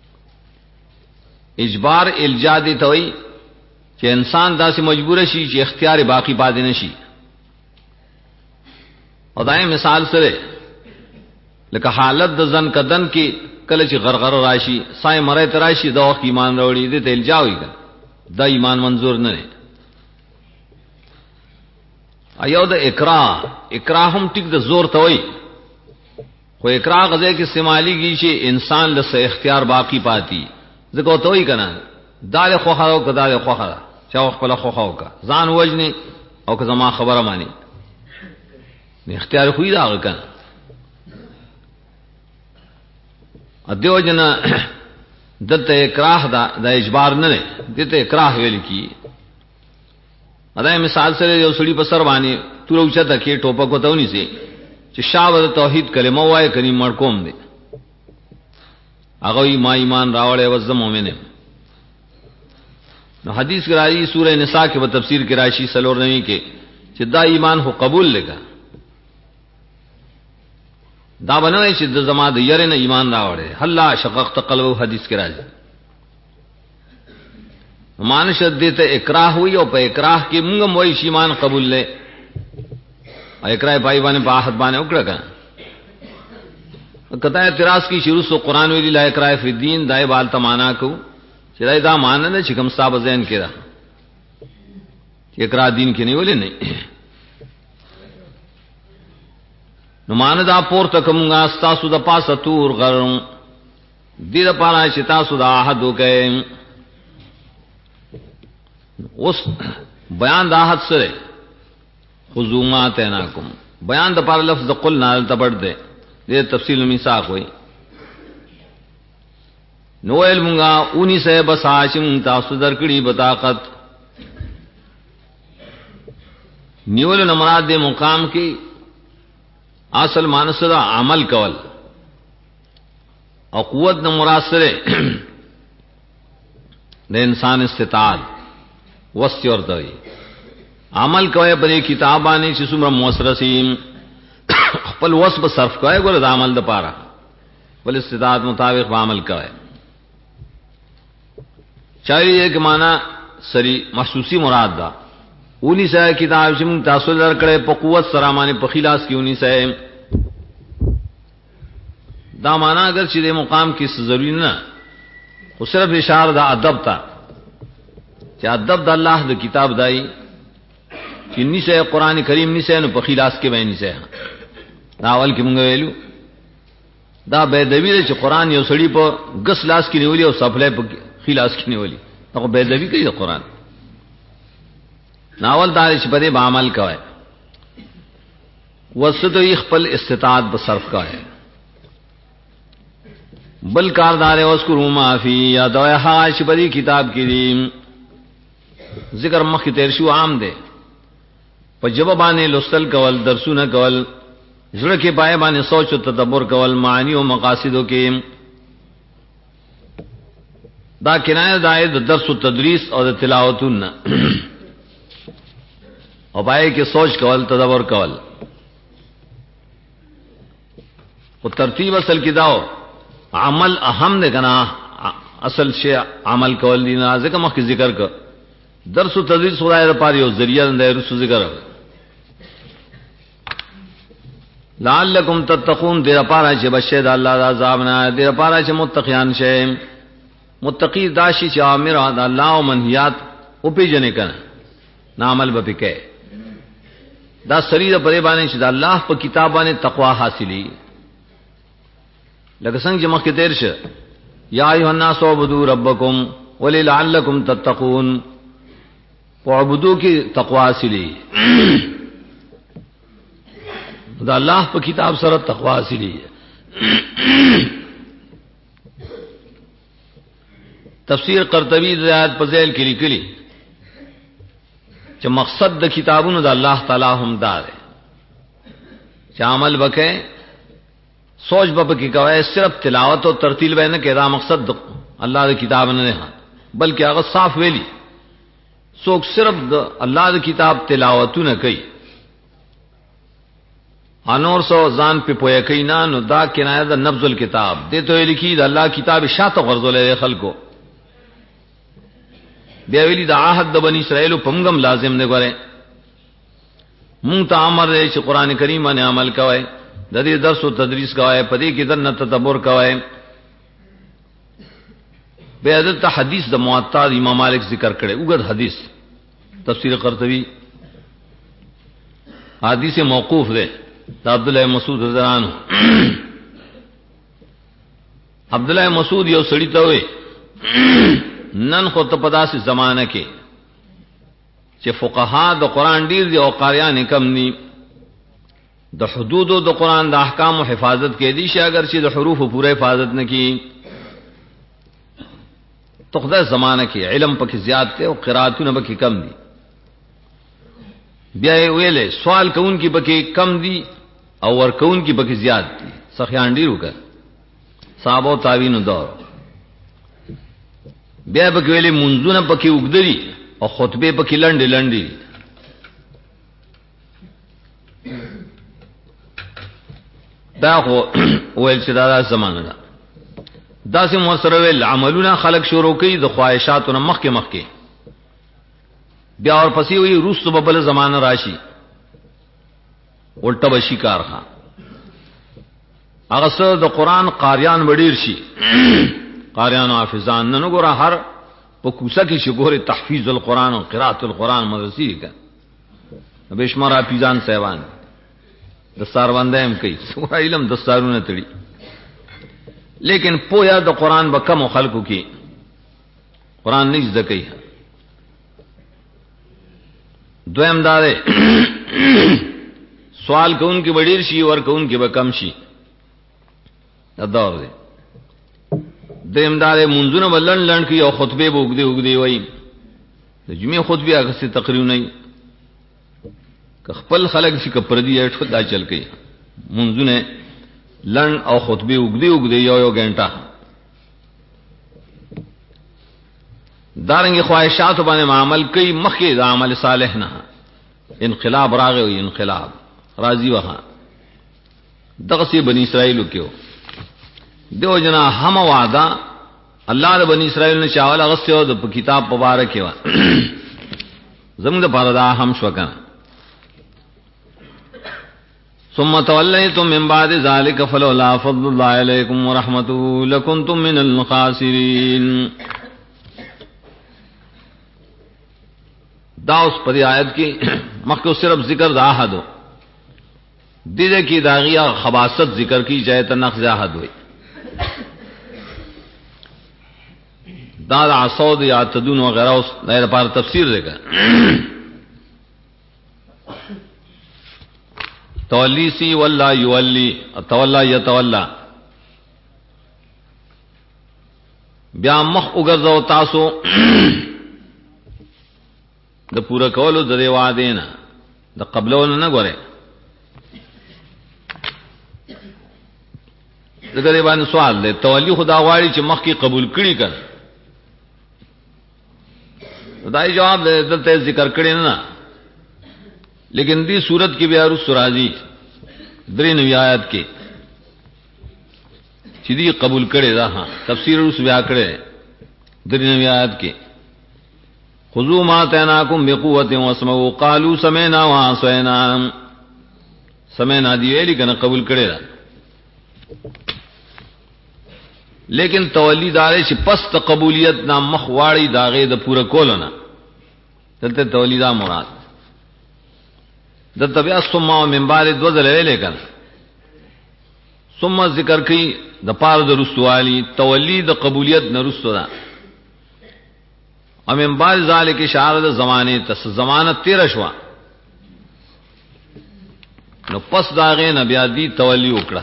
اجبار الجا دي ته وي چې انسان داسې مجبور شي چې اختیار باقی پاتې نشي او دای مثال سره لکه حالت د ځن کدن کې کله چې غرغر راشي سای مړی تراشي دا وخت ایمان وروړي دې ته الجا وي دا ایمان منظور نه ایو د اکراه هم ټیک د زور ته وي خو اکراه غزه کې استعمالي کی چې انسان له اختیار باقی پاتې ځکه ته وي کنه دال خو خاو کدا خو خاو چا خپل خو خاو کا ځان وجني او که زما خبره مانی نه اختیار خو دا کنه ادیو جنا دته اکراه دا د اجبار نه دته اکراه ویل کی ادا مثال سره یو سړي په سر باندې تور اوچته کې ټوپک وتاونی سي چې شاوه توحید کلمه وای کني مړ کوم دي هغه ما ایمان راوړې وز مؤمنه نو حدیث کې راځي سورہ نساء کې په تفسیر کې راشي سلور نوي کې چې دا ایمان هو قبول لګا دا بنوي چې د زما د یره نه ایمان راوړې الله شققت قلبه حدیث کې راځي مانش دته اکراه وي او په اکراه کې موږ وایي چې ایمان قبول لې اکراه پای باندې په احد باندې وکړه کته اعتراض کی شروع سو قران ویلی لا اکراه فی الدین دای بال تمانا کو چې دا مان نه چې کوم صاحب ذہن کړه چې اکراه دین کې نه ولې نه نو مان دا پورته کومه تاسو د پاسه تور غرم دې د پاره چې تاسو د احد وکئ اوس بیان د احد سره خذومات انکم بیان د پاره لفظ قل نال تبړ دے دې تفصیل میثاق وای نو علمغا اونی سے بس عاشم تاسو درکړي بطاقت نیول نمراد دے مقام کی اصل مانس دا عمل کول او قوت نہ مراد سره د انسان استطاعت وسط اور دوی عمل کوي په کتابانی چې څومره موثرسیم خپل وسب صرف کوي ګور د عمل د پاره ول استطاعت مطابق عمل کوي چاہیے کہ معنی سری محسوسی مراد دا اونی سا کتاب چې تاسو درکړې په قوت سره معنی په خلاص کې اونی سا دا معنی اگر چې د مقام کې ضروری نه خو صرف اشاره دا ادب تا چې ادب د الله د کتاب دای چې نشه قران کریم نشه نو په خلاص کې به نشه دا اول کې مونږ ویلو دا به دوی چې قران یو سړی په غس لاس کې نیولې او سفلې په خلاص کې نیولې هغه به دوی کوي قران ناول دار چې په دې عمل کوي وسط خپل استطاعت به صرف کوي بل کاردار اوسکرو معافی یا دوه حاش په کتاب کې دي ذکر مخ تیر شو عام ده په جواب باندې لوستل کول درسونه کول زړه کې پای باندې سوچ او تدبر کول معنی او مقاصدو کې دا کنایه د درس او تدریس او د تلاوتون او پای کې سوچ کول تدبر کول. او ترتیب اصل کې داو عمل اهم دی کنا اصل شی عمل کول دی نه ځکه مخکې ذکر ک درس او تدریس ولای لپاره یو ذریعہ دی رسو ذکر لعلکم تتقون دې لپاره چې بشید الله د عذاب نه دې لپاره چې متقیان شي. متقی داشي چې امر الله او منهیات او پیژنې کنه نه عمل به پکې دا سړي د پرې باندې چې د الله په کتاب باندې تقوا حاصلې لکه څنګه چې مخکې تیر شه یا ایها الناس اعبدوا ربکم ولعلکم تتقون وعبدوا کی تقوا حاصلې دا الله په کتاب سره تقوا حاصلې. تفسیر قرطبی د آیات په ځای کې لیکلي چې مقصد د کتابونو د الله تعالی هم دا دی چې عمل وکړي سوچ به کې کوي صرف تلاوت او ترتیل به نه کړه. مقصد الله د کتاب نه نه بلکې هغه صاف ویلي څوک صرف د الله د کتاب تلاوتونه کوي انور سو ځان په پوهه کوي نه نو دا کنایه د نبذ الکتاب دې ته لیکي د الله کتاب شاته غرضولې خلکو بیا ویلي د عهد د بنی اسرائیل په موږ لازم نه غره مونږ ته امر دی چې قران کریم باندې عمل کوی د دې درس او تدریس کوی په دې کې د تدبر کوی. بیا د حدیث د موطا امام مالک ذکر کړي وګد حدیث تفسیر قرطبی حدیث موقوف ده د عبد الله مسعود رضی الله عنه. عبد الله مسعود یو سړی ته وې نن خو ته په داسې زمانہ کې چې فقها د قران ډیر دي او قاریان کم دي د حدود د قران د احکام او حفاظت کې دي چې اگر چې د حروف پوره حفاظت نه کی تو خدای زمانہ کې علم پکې زیات ته او قراتونه پکې کم دي. بیا ویلې سوال کون کی پکې کم دي او ور کون کی پکې زیات دي سخیان ډیر وکړه صحابه او تابعین دور. بیا پکې ویلې منځونه پکې وګدري او خطبه پکې لنډې لنډې. دا خو ویل چې دا زمانہ ده دا سم ورسره ویل عملونه خلق شروع کوي د خواهشاتونو مخکې مخکې بیا اور پسې وی روس په بل زمانہ راشي الټه بشي کارخه هغه سره د قران قاریان وړیر شي قاریان حافظان نه ګوره هر په کوڅه کې شګوره تحفیظ القرآن او قرات القرآن مدرسې کا بشمار حافظان صاحبان د ساروندایم کوي سو علم د سارونه تړي لیکن پویا د قرآن به کم خلقو کې قرآن نه ځکې دویم دار سوال کون کی وړیر شي ور کون کی به کم شي دا دور دی. دیم دار منځونه بلن لړن کی او خطبه وګدي وګدي وای د جمعې خطبه هغه څه تقریر نه ک خپل خلق شي ک پردي اټو دا چل کوي منځونه لړن او خطبه وګدي وګدي یو غنټه دارنګ خواہشات باندې عمل کوي مخکې د عمل صالح نه انقلاب راغی او انقلاب راضی وها دغه سي بني اسرائیل کېو دیو جنا هم وعده الله د بني اسرائیل نه چاول غسه او د کتاب مبارک و زموږ د پاره دا هم شو کنه ثم توليتم من بعد ذلك فلولا فضل الله عليكم ورحمته لكنتم من الخاسرين. دا اوس په آیت کې مخکې صرف ذکر د احد دې کې داغیا خباست ذکر کی جائے ته نقض احد وي دا عصود یا تدون وغیرہ اوس د لپاره تفسیر دی تولی سی والله یولی تولا یتولا بیا مخ وګرځاو تاسو د پورا کولو د دی وعده نه د قبلونه نه غره دغه باندې سوال دی تولی خدا غواړي چې مخ کې قبول کړي کړ خدای جواب دلته ذکر کړي نه لیکن دی صورت کی بیا رس راضی درې آیات کې چې دی قبول کړي دا ها تفسیر رس بیا کړي درې آیات کې خذوا ما آتيناكم بقوة واسمعوا قالوا سمعنا وعصينا سمعنا دی ویلي کنه قبول کړي دا لیکن تولی دارے چې پس قبولیت نام مخواړی داغه د پورا کولونه دلته تولی دا مراد د طبيعت ثم من بعد دوزل ویلې کنه ثم ذکر کی د پاره د رسوالی تولی د قبولیت نه رسو دا امن بعد ذالک اشاره د زمانه تس زمانه 13 شوا نو پس داغه نبی ادي تولی وکړه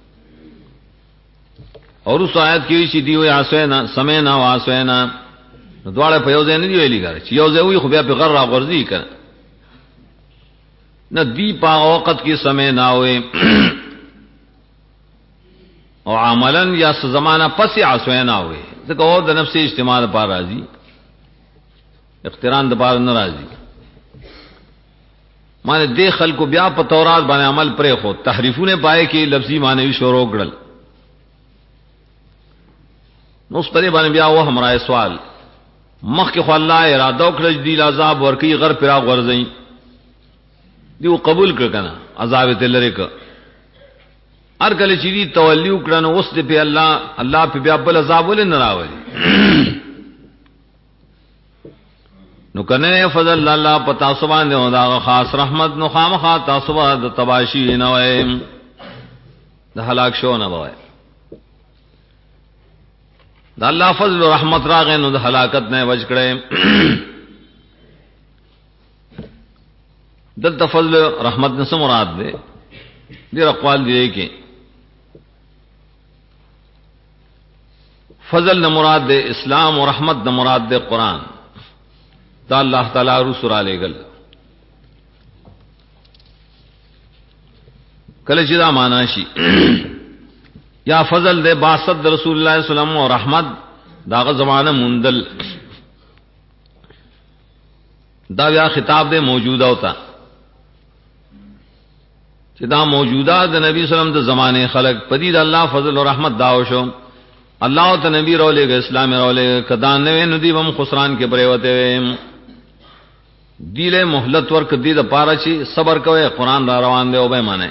اور اس آیت کی چې دی وی اسینا سمینا واسینا دواړه په یو ځای نه دی ویلي ګر چې یو ځای وي خو بیا په غره غورځي کړه نه دی په وخت کې سمینا وي او عملا یا زمانہ پس اسینا وي ځکه او د نفس اجتماع لپاره راځي اقتران د لپاره ناراضي معنی دې خلکو بیا په تورات باندې عمل پرې خو تحریفونه پای کې لفظي معنی شروع کړل نو اس پرې باندې بیا و همراه سوال مخکې خو الله اراده وکړه دی عذاب ورکی غر پر غورځي دی قبول کړ کنه عذاب ته لری ک هر کله چې دی تولی وکړه نو اوس دې په الله په بیا بل عذاب ولې نه راوړي نو کنه فضل الله پتا سبحان دې دا خاص رحمت نو خامخا تاسو د تباشی نه وای د هلاک شو نه وای دا الله فضل و رحمت راغې نو د هلاکت نه بچ کړي دلته فضل رحمت نه مراد ده ډیر اقوال دي کې فضل نه مراد ده اسلام او رحمت نه مراد ده قران دا الله تعالی رسول علیګل کله چې دا معنا شي یا فضل دے باسط رسول اللہ صلی اللہ علیہ وسلم اور رحمت داغ زمانہ مندل دا بیا خطاب دے موجودہ ہوتا چې دا موجودہ د نبی صلی اللہ علیہ وسلم د زمانے خلق پدید اللہ فضل و رحمت داوشو اللہ ته نبی رولے گا اسلام رولے کدان نوے ندی بم خسران کے پریوتے وے دیلے مہلت ورک دی د پاره چې صبر کوي قران را روان دی او به معنی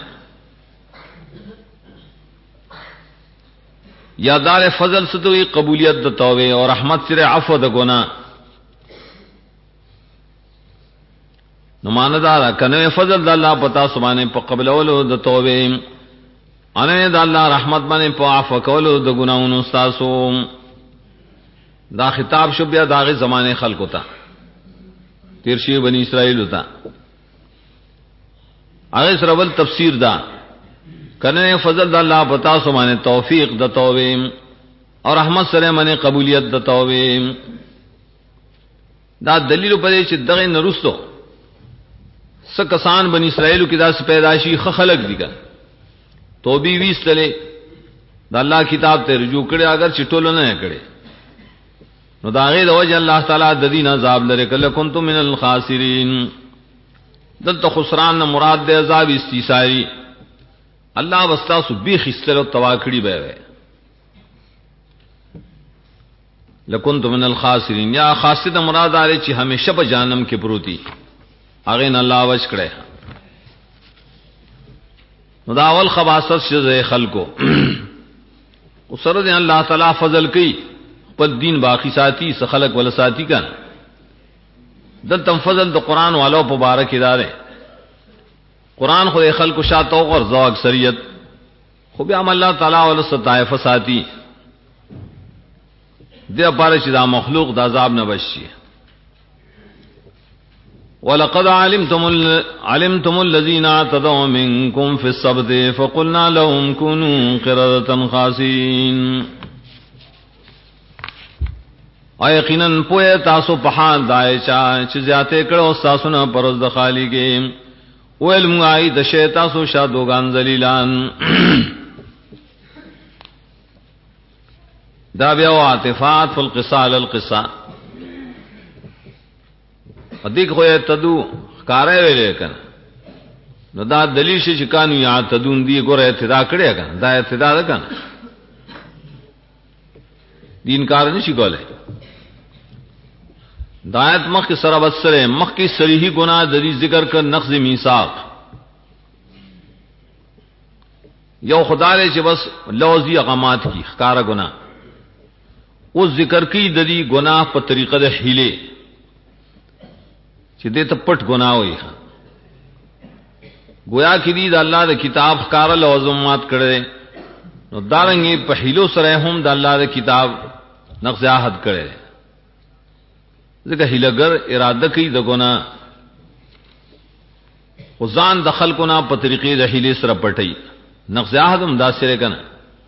یادار فضل ستوی قبولیت د توبه اور رحمت سره عفو د ګنا نو ماندار کنه فضل د الله پتا سبحانه په قبل اولو د توبه ان د الله رحمت باندې په عفو کولو د ګناونو تاسو دا خطاب شو بیا داغه زمانه خلق ہوتا تیرشی بنی اسرائیل ہوتا هغه سره ول تفسیر دا کرنے فضل اللہ بتا سو مانے توفیق د توبه اور رحمت سره مانے قبولیت د توبه دا دلیل پر چې دغه نرستو سکسان بنی اسرائیل کی دا پیدائشی خلق دیګا توبې ویستلې د الله کتاب ته رجوع کړي اگر چټول نه کړي نو دا غي د وجه الله تعالی د دین عذاب لره کله کنتم من الخاسرین دلته خسران مراد د عذاب استیصاری اللہ واسطہ سو بھی خستلو تواکڑی بے وے لکنت من الخاسرین یا خاصد مراد آرے چی ہمیشہ پا جانم کے پروتی آغین اللہ وچ کڑے نداول خباست شزے خلقو اسرد اللہ تعالی فضل کی پل دین باقی ساتھی سخلق والا ساتھی کا دلتم فضل دا قرآن والو پا بارک ادارے قرآن خود خلق شاہ توق اور ذو اکثریت خوب عام اللہ تعالیٰ والطائف ساتی دے پارے چدا مخلوق دا عذاب نہ بچی وَلَقَدْ عَلِمْتُمُ الَّذِينَ اعْتَدَوْا مِنكُمْ فِي السَّبْتِ فَقُلْنَا لَهُمْ كُونُوا قِرَدَةً خَاسِئِينَ او یقیناً پوئے تاسو پہان دائے چاہ چھ زیادے کڑو ساسو نہ پرز دخالی کے ویل مغائی د شیطا سو شادوغان ذلیلان دا بیا عاطفات فالقصال القصا ادیک ہوئے تدو کارے ویلے کنا نو دا دلیل شي چې کانو یعتدون دی ګوره اعتدا کړی کنه دا اعتدا ده کنه دین کار نشي کولای دایت مخ سره بسره مخ کی صریحی گناہ دری ذکر کر نقض میثاق یو خدا لے چې بس لوزی اقامات کی خکارا گناہ او ذکر کی دری گناہ په طریقه د حیله چې دې ته پټ گناہ وي گویا کې دې د الله د کتاب خکارا لوزمات کړي نو دارنګي په حیلو سره هم د الله د کتاب نقض عہد کړي ځکه هیلګر اراده کوي د ګناه وزان دخل کو نه په طریقې د هیلې سره پټي نقض عهد هم داسره کنه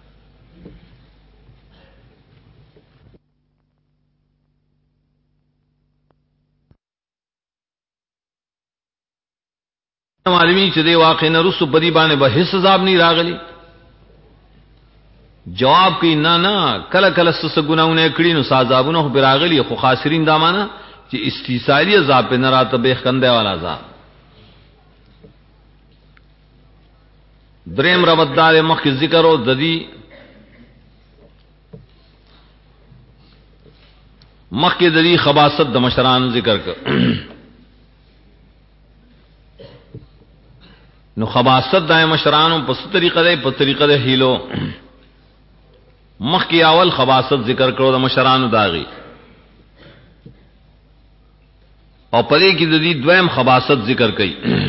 معلومی چې دی واقع نه رسو بدی باندې به هیڅ عذاب نه راغلی جواب کی نه کله کله څه ګناونه کړی نو سازابونه خو براغلی خو خاسرین دامانه چې استیصالی عذاب نه راته به خنده والا عذاب دریم ربدار مخ ذکر او ددی مخ کې ددی خباثت د مشران ذکر کړ نو خباثت د مشرانو په طریقه ده په طریقه ده هیلو مخ کی اول خباثت ذکر کړو د مشرانو داغي او پدې کې د دې دویم خباثت ذکر کړي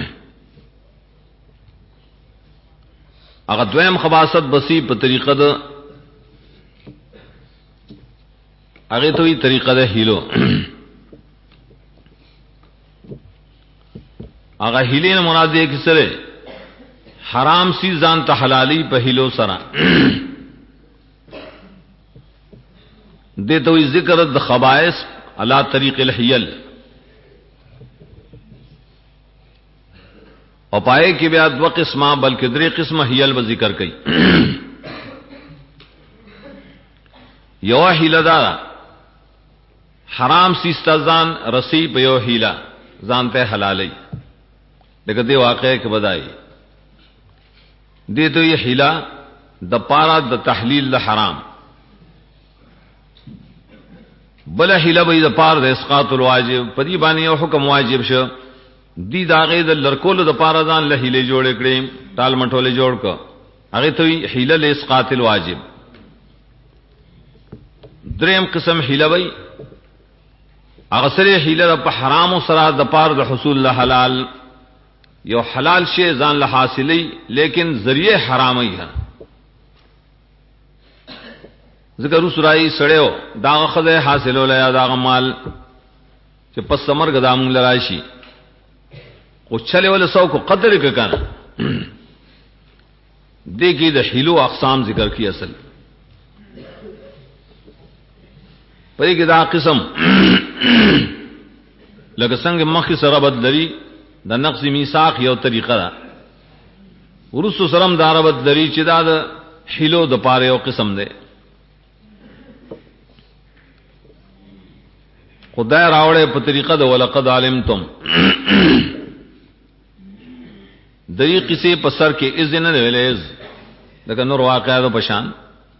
هغه دویم خباثت بسی په طریقه د هغه ته وی طریقه د هیلو هغه هیلې نه مراد یې کسره حرام سی ځان ته حلالي په هیلو سره دیتو ذکر د خبائث علی طریق الحیل او پائے کہ بیا دو قسمہ بلکہ درې قسمه حیل به ذکر کړي یو حیله دا حرام سیستازان رسی په یو حیله ځان ته حلالي لکه دی واقع کې بدای دیتو یہ حیله د پارا د تحلیل د حرام بل حیله به د پار د اسقاط الواجب پدی باندې یو حکم واجب شو دی داغه د لړکول د پار ځان له حیله جوړ کړي ټال مټولې جوړ ک هغه ته حیله له اسقاط الواجب دریم قسم حیله وای هغه سره حیله په حرام او سره د پار د حصول له حلال یو حلال شی ځان له حاصلې لیکن ذریعہ حرامي ہے ذکر سرائی سړیو دا خدای حاصلو لیا دا مال چې پس سمر غدام لراشي او چلے ول سو کو قدر کې کنه دیکي د حیلو اقسام ذکر کی اصل پرې کې دا قسم لکه څنګه مخ سره بدلري د نقض میثاق یو طریقه ده ورسو سرم دار بدلري چې دا د حیلو د پاره یو قسم ده خدای راوړې په طریقه د ولقد علمتم دې قصې په سر کې اذن نه ویلې لکه نور واقعات په شان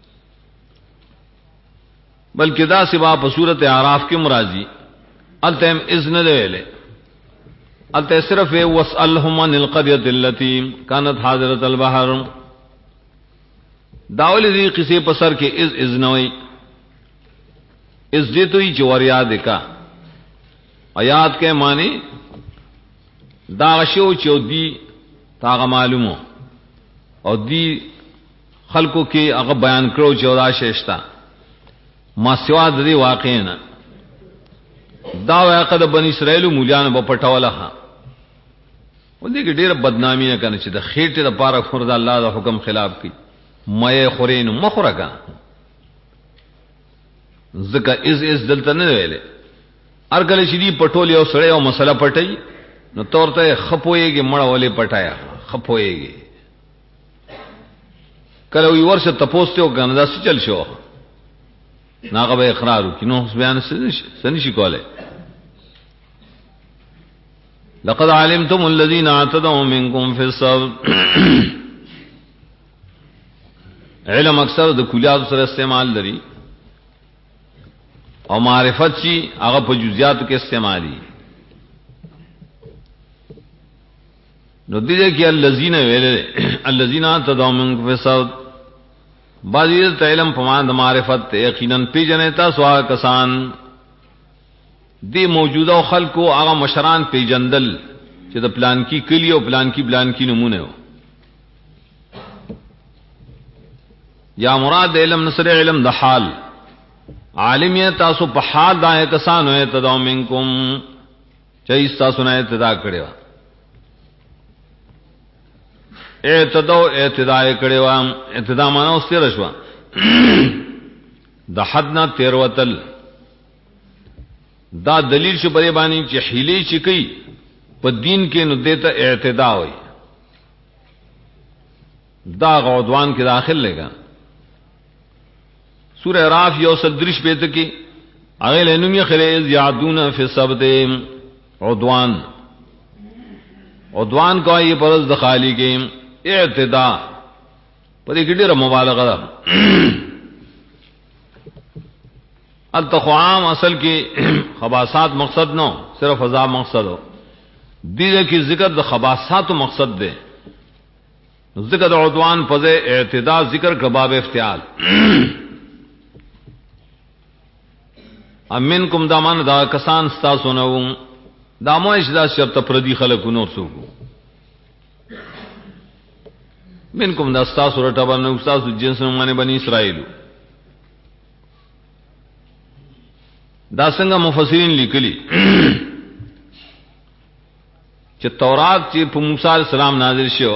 بلکې دا سبا په سورته اعراف کې مرাজি التم اذن نه ویلې الته صرف واسالهم عن القريه التي كانت حاضره البحر داول دې قصې په سر کې اذن وي اس دې تو ہی جوړیا دکا آیات کے معنی دا شو چودی تاغه معلومو او دی خلقو کې هغه بیان کړو چې دا شیشتا ما سوا د دې واقعنا دا واقع د بنی اسرائیل مولیان په پټوله ها ودې کې ډېر بدنامي نه کنه چې د خېټه د پاره خور د الله د حکم خلاف کی مې خورین مخرګه زکه از دلته نه ویلې ارګل چې دی پټول یو سړی او مسله پټي نو تورته خپويږي مړ ولې پټایا خپويږي کله وی ورشه تپوسته وګنه دا څه چل شو ناغه به اقرار کینو بیان سنشي کوله لقد علمتم الذين اعتدوا منكم في السبت علم اکثر د کلیات سره استعمال لري او معرفت شي هغه په جزئیات کې استعمالي. نو دې کې الذين ویل الذين اعتدوا منكم في السبت بعضی علم په معنا د معرفت یقینا پیژنې تاسو هغه کسان دی موجوده خلکو هغه مشران پیجندل چې د پلان کی کلی او پلان کی نمونه و یا مراد علم نصر علم د حال عالم یې تاسو په حال دا کسان وې تداو منکم چې تاسو نه ابتدا کړو ابتدا کړو ابتدا معنا اوس تیر شو د حدنا تیروتل دا دلیل شو پرې باندې چې حیلې چې کوي په دین کې نو دیتا اعتدا وي دا غودوان کې داخل لګا سورہ راف یو صدرش پیت کی اغه لنم یخلیز یعدون فی السبت عدوان کا یہ پرز د خالی کې اعتدا پرې کې ډېر مبالغه ده التخوام اصل کی خباثات مقصد نو صرف عذاب مقصد ہو دیدے کی ذکر د خباثات مقصد دے ذکر د عدوان فضے اعتدا ذکر کا باب افتعال امنکم دامان دا کسان ستاسو نو دامو اشدا شرط پردی خلق نور سوکو منکم دا ستاسو رټبر نو ستاسو جنس معنی بنی اسرائیل دا څنګه مفسرین لیکلي چې تورات چې په موسی علیہ السلام نازل شو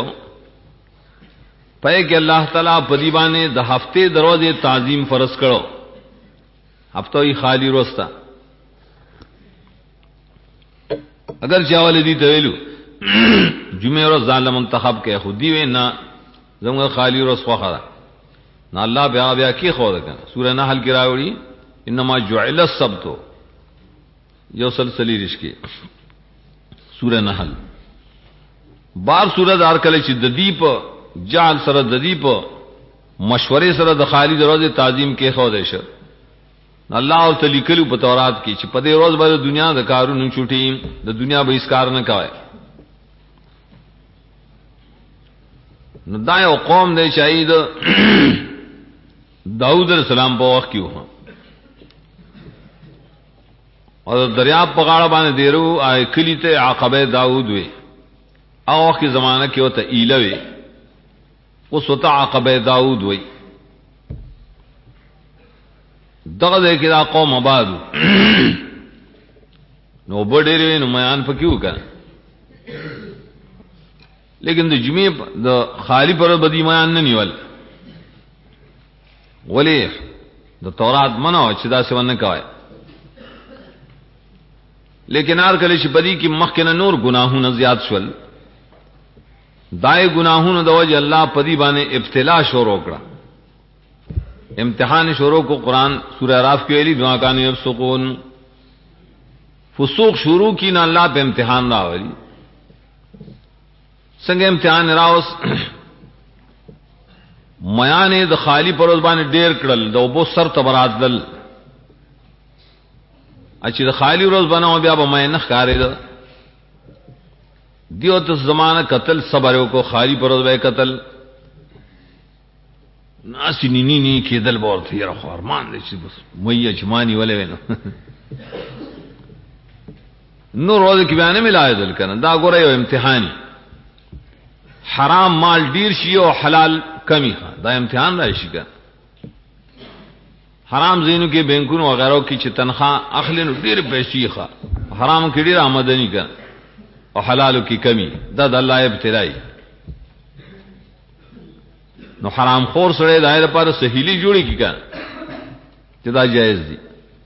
پې کې الله تعالی په دی باندې د هفته دروازه تعظیم فرض کړو هفته یې خالی روستا اگر چاول دي ته ویلو جمعه ورځ ځان منتخب کې خودي وینا زموږ خالی روز خوخه نه الله بیا کې خو ده کنه سورہ نحل کې راوړي انما جعل السبت یو سلسلی رشکی سورہ نحل بار سورہ دار کله چې د دې په جعل سره د دې په مشورې سره د خالی دروازه تعظیم کې خو ده شه الله او تعالی کلو په تورات کې چې په دې روز باندې دنیا د کارونو چټي د دنیا به اس کار نه کوي نو دا یو قوم دی شهید داؤد علیہ السلام په وخت کې و اور دریاب په غاړه باندې دیرو آی کلی ته عقبه داؤد وی او وخت زمانہ کې وته ایله وی اوس وته عقبه داؤد وی دغه دې کې دا قوم آباد نو بډېرې نو میان پکې وکړه لیکن د جمعې د خالی پر بدی میان نه نیول ولی د تورات منو چې دا څه ونه کوي لیکن هر کله چې بدی کې مخکنه نور گناهونه زیات شول دای گناهونه د وجه الله پدی باندې ابتلا شروع کړه امتحان شروع کو قرآن سورہ اعراف کې ویلي دعا کان یفسقون فسوق شروع کی نہ اللہ پہ امتحان راولی څنګه امتحان راوس میان د خالی پروزبان ډیر کړل د وبو سر تبرادل اچې د خالی روز بناو بیا به مې نه ښکارې ده دیو ته زمانہ قتل صبر کو خالی پروز به قتل ناسی نی کېدل ورته یې خو ارمان دي چې بس مې اجمانی ولې ونه نو روز کې بیان ملای دل کنه دا ګوره یو امتحاني حرام مال ډیر شي او حلال کمی دا امتحان راشي کنه حرام زینو کې بینکونو وغیرہ کې چې تنخواه اخلي نو ډیر پیسې ښه حرام کې ډیر آمدنی کنه او حلالو کې کمی دا د الله ابتلای نو حرام خور سره دایره لپاره سهیلی جوړی کی کنه چې دا جایز دي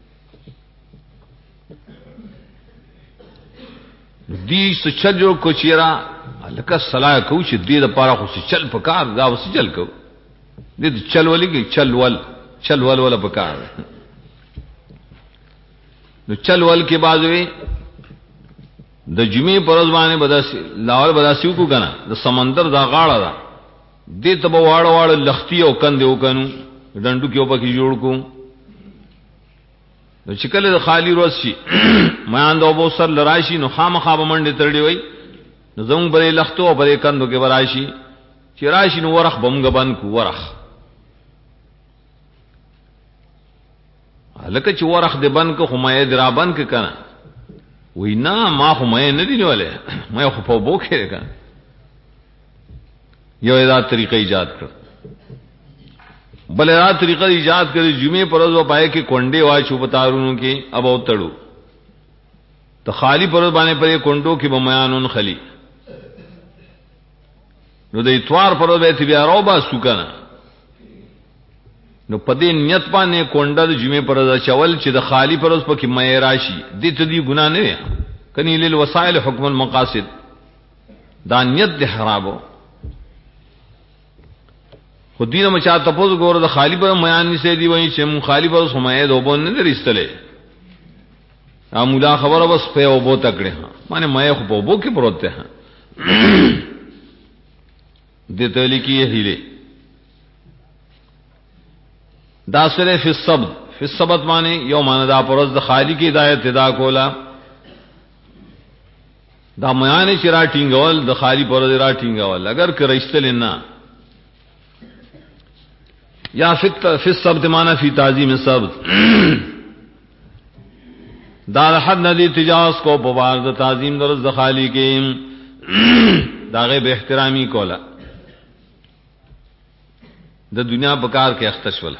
دی سچل جو کوچیرا لکه صلاح کو چې دې د پاره خو چل پکار دا وس چل کو دې چل ولې کې چل ول ولا پکار نو چل ول کې بازوي د جمعې پر ورځ باندې بداسي لاول بداسیو کو کنه د سمندر دا غاړه ده دې ته به واړه واړه لختی او کندې وکنو ډنډو کې وبکې جوړ کو نو چې کله د خالی روز شي میان د ابو سر لراشي نو خامخا به منډه ترډي وای نو زموږ بلې لختو او بلې کندو کې وراشي چې راشي نو ورخ بمګ بن کو ورخ لکه چې ورخ دې بن کو همای درا بن ک کنه وینا ما همای نه دی نیولې ما خو په بوکه کنه یو دا طریقې ایجاد کړ بل دا طریقہ ایجاد کړي جمعې پر ورځ پای کې کونډې واچو پتارونو کې اب او تړو ته خالی پر باندې پرې کونډو کې بمیانون خلی نو د اتوار پر ورځ بیا روبا سکنه نو پدې نیت باندې کونډه د جمعې پر ورځ چول چې د خالی پر ورځ پکې مې راشي دې ته دی ګناه نه کني لیل وسائل حکم المقاصد دا نیت د خرابو خو دینه مچا تاسو ګوره د خالی پر میان نشي دی وای چې مون خالی پر سمې دوبون نه درستله امولا خبره بس په وبو تکړه معنی مې خو په وبو کې پروت ده دې ته لیکي هیله دا سره فی السبت معنی یو معنی دا پرز د خالی کی ہدایت ادا کولا دا میان چې را ټینګول د خالی پرز را ټینګول اگر کرشتل نه یا فی السبت معنی فی تعظیم السبت دا حد ندی تجاوز کو په بار د تعظیم درز د خالی کې داغه به احترامی کولا د دنیا بکار کې اختشول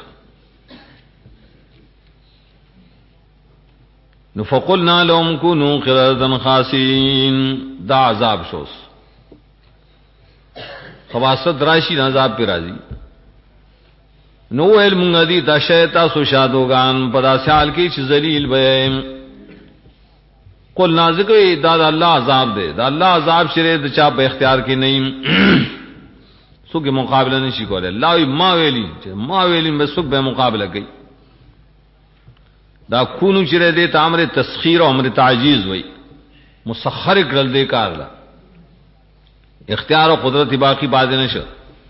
نو فقلنا لهم كونوا قردة خاسئين دا عذاب شوس خواصت راشی عذاب پہ راضی نو علم غدی تا شیتا سو شادوگان پدا سیال کی چ ذلیل بیم قلنا ذکر دا اللہ عذاب دے دا اللہ عذاب شرے د چا په اختیار کې نہیں سو کے مقابلہ نشي کوله الله ما ویلی به سو به مقابلہ کوي دا کونو چره دې ته امر تسخیر او امر تعجیز وای مسخر کړل دې کار لا اختیار او قدرت باقی باز نشه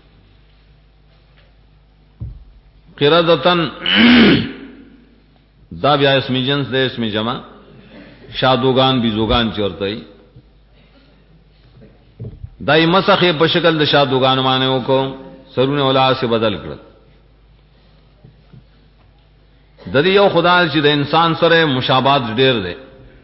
قردتن دا بیا اسم جنس دے اسم جمع شادوگان بیزوگان چورته ای دای مسخ په شکل د شادوگان معنی وکړو سرونه ولا سے بدل کړل د دې یو خدای چې د انسان سره مشابهت ډېر دی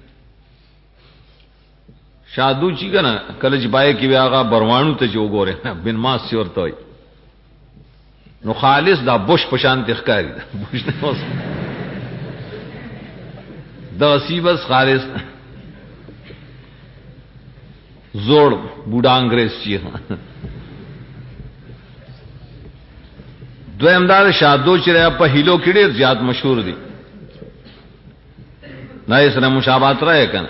شادو چې کنه کله چې پای کې هغه بروانو ته جو ګوره بن ماس چورته وي نو خالص دا بوش پشان تخکاری دا بوش نه اوس دا سیبس خالص زوړ بوډا انګريز چی دویم دار شادو چې په هیلو کې ډېر زیات مشهور دي نه یې سره مشابهت راځي کنه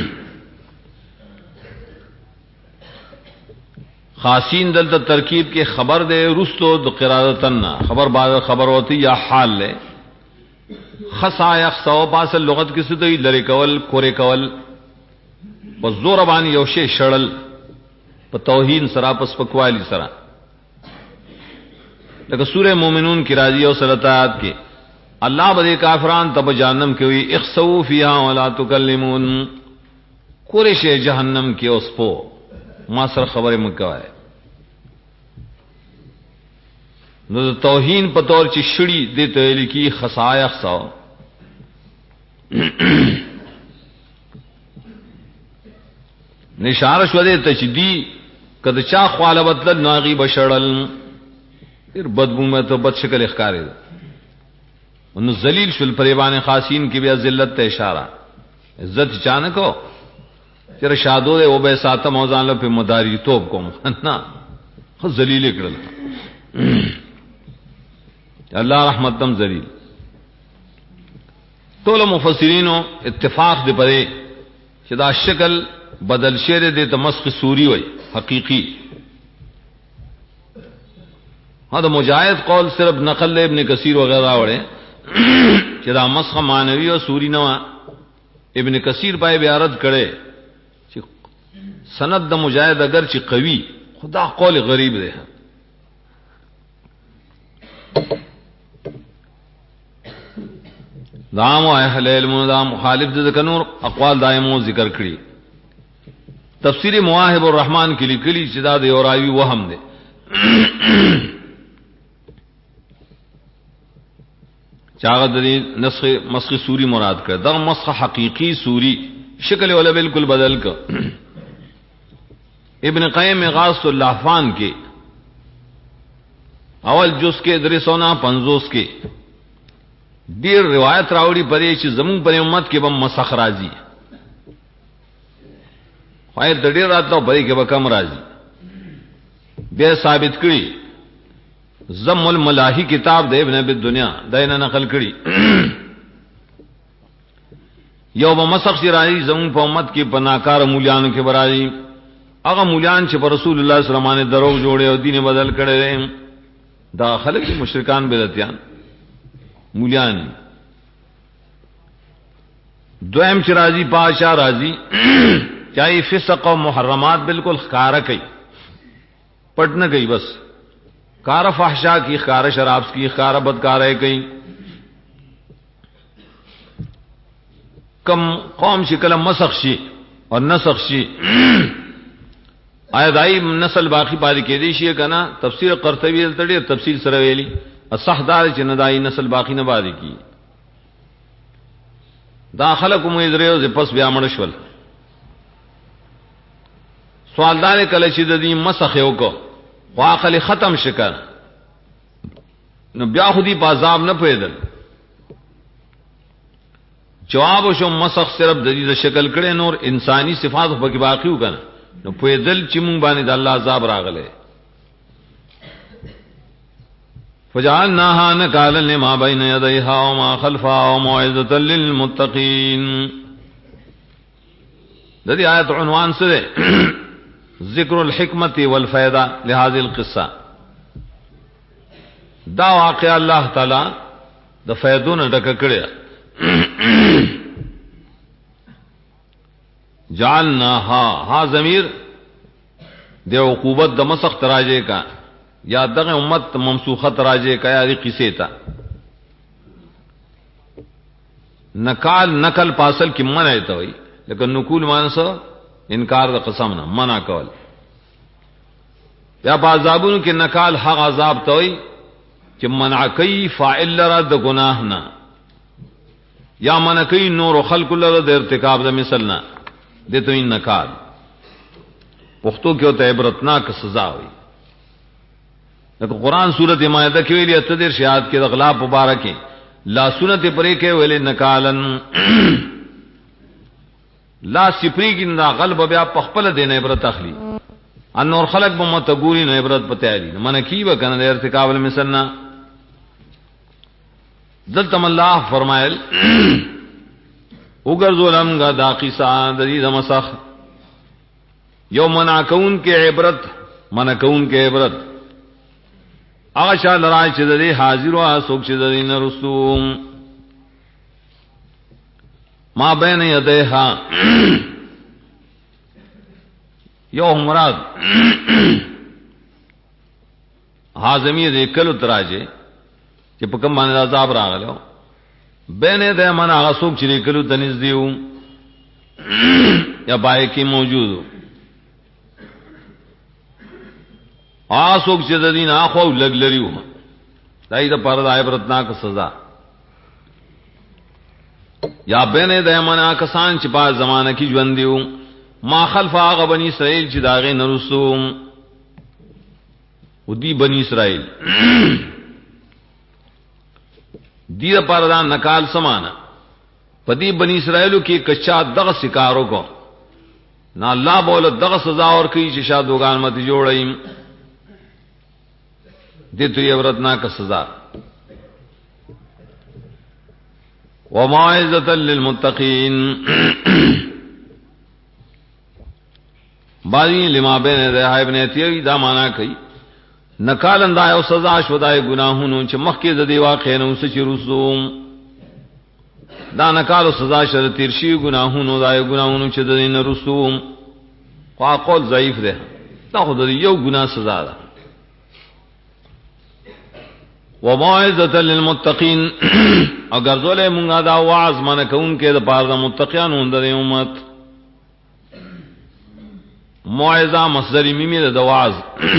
خاصین دلته ترکیب کې خبر دے رستو د قرادتن خبر بعد خبر ہوتی یا حال لے خصا یخصو پاس لغت کې څه دی لری کول کورې کول په زور باندې یو شی شړل په توهین سره پس پکوالی سره لکه سورہ مومنون کی راضی او سلطات کې الله به کافران تب جهنم کې وي اخسو فیها ولا تکلمون کورې شی جهنم کې اوس پو ما سره خبره مکوای نو توهین په تور چې شړی د ته لیکي خصایخ سو نشاره شو دې تشدی کله چا خواله بدل ناغي بشړل پھر بدبو میں تو بد شکل اخکاری انو ذلیل شل پریبان خاصین کی بیا ذلت تے اشارہ عزت چانک ہو چر شادو دے وہ بے ساتھ موزان لو پہ مداری توب کو نا خود ذلیل اکڑل اللہ رحمتم ذلیل طول مفسرینو اتفاق دے پرے شدا شکل بدل شیر دے تمسخ سوری ہوئی حقیقی ہاں تو مجاہد قول صرف نقل ابن کثیر وغیرہ وڑے چدا مسخ معنوی اور سوری نوا ابن کثیر پائے بیارت کرے کہ سند د مجاهد اگر چې قوي خدا قول غریب دی دام او اهل علم دا مخالف د کنور اقوال دایمو ذکر کړي تفسیر مواهب الرحمن کې لیکلي چې دا د اوراوی وهم دی چاغه د نسخ مسخ سوری مراد کړ دا مسخ حقیقی سوری شکل ولا بالکل بدل کړ ابن قیم غاث اللحفان کے اول جز کے 350 کے دیر روایت راوڑی پدے چې زمون پر امت کې بم مسخ راضی خیر د ډیر راتلو پدې کې به کم راضی بیا ثابت کړي ضم الملاحی کتاب د ابن ابي الدنيا دینه نقل کړي یو مسخ شي راضی زمون په امت کې پناکار مولیانو کې برازي هغه مولیان چې پر رسول الله صلی الله علیه وسلم درو جوړه او دین بدل کړي دا خلک مشرکان بدعتيان مولیان دویم چې راضی پاشا راضی چاہے فسق او محرمات بالکل خکارا کوي پټ نه گئی بس کار فحشا کی خکار شراب کی خکار بدکار ہے کوي کم قوم شکل مسخ شي اور نسخ شي آیا دای نسل باقی پاتې کې دي شي کنه تفسیر قرطبی تړي تفسیر سره ویلي صح دار چې نه دای نسل باقی نه پاتې کی دا خلق مو ادریو ز پس بیا مړ شول سوال دار کله چې د دې مسخ یو کو واخل ختم شکر نو بیا خودي په عذاب نه پیدل جواب شو مسخ صرف د دې شکل کړي نور انساني صفات په کې باقی وکنه نو پیدل چې مونږ باندې د الله عذاب راغله فجعلناها نكالا لما بين يديها وما خلفها وموعظة للمتقين. د دې آیت عنوان سره ذکر الحکمت والفائدہ لهذه القصه. دا واقعا الله تعالی د فائدونو ډک کړی. جعلناها ها ضمیر د عقوبت د مسخ تراجه کا یا دغه امت ممسوخه تراجه کا یا قصه تا نقل پاسل کی منع ته وي لیکن نقول مانسو انکار د قسم نه منع کول یا بعذابونو کې نقال حق عذاب ته وي چې منع کوي فاعل لرا د گناه نه یا منع کوي نور خلق لرا د ارتکاب د مثلنا دته ان نقال پختو کې ته عبرتناک سزا وي. لکه قرآن سورۃ مائدہ کې ویلي اتدر شهادت کې د غلا مبارکه لا سنت پرې کې ویلي نقالن لا سپری کې دا غلب بیا پخپل دین عبرت اخلي ان نور خلق به متګوري نه عبرت پته علي من کی به کنه د ارتکاب المثلنا دلتم الله فرمایل اگر ظلم غا دا قصه د دې مسخ یو منع کون کې عبرت منع کون کې عبرت هغه شال راځي چې د دې حاضر او اسوک چې د دې نرسوم ما بین یدیها یو مراد حازمی دې کلو تراجه چې په کوم باندې عذاب راغلو بین یدیها من هغه اسوک چې کلو تنز دیو یا پای کې موجود آسوک چې د دین اخو لګ لريو دای د پر د عبرتناک سزا یا بینه د یمنا کسان چې په زمانہ کې ژوند دیو ما خلف هغه بنی اسرائیل چې داغه نرسوم ودی بنی اسرائیل دی پر دا نکال سمانا پدی بنی اسرائیلو کې کچا دغه سکارو کو نا الله بوله دغه سزا اور کوي چې شادوغان مت جوړایم دیتو یہ ورتناک سزا وموعظة للمتقین بعضی لما بین یدیها ابن عتیہ دا مانا کئی نکالن دا او سزا شودای گناہونو چې مخکې د دی واقع نو سچ رسوم دا نکال او سزا شر تیرشی گناہونو دا گناہونو چې د دین رسوم خو قول ضعیف ده دا خود یو ګناه سزا ده. وموعظه للمتقین اگر ذل مونږه دا واعظ من کون کې د پاره د متقینانو د امت. موعظه مصدر میمی د واعظ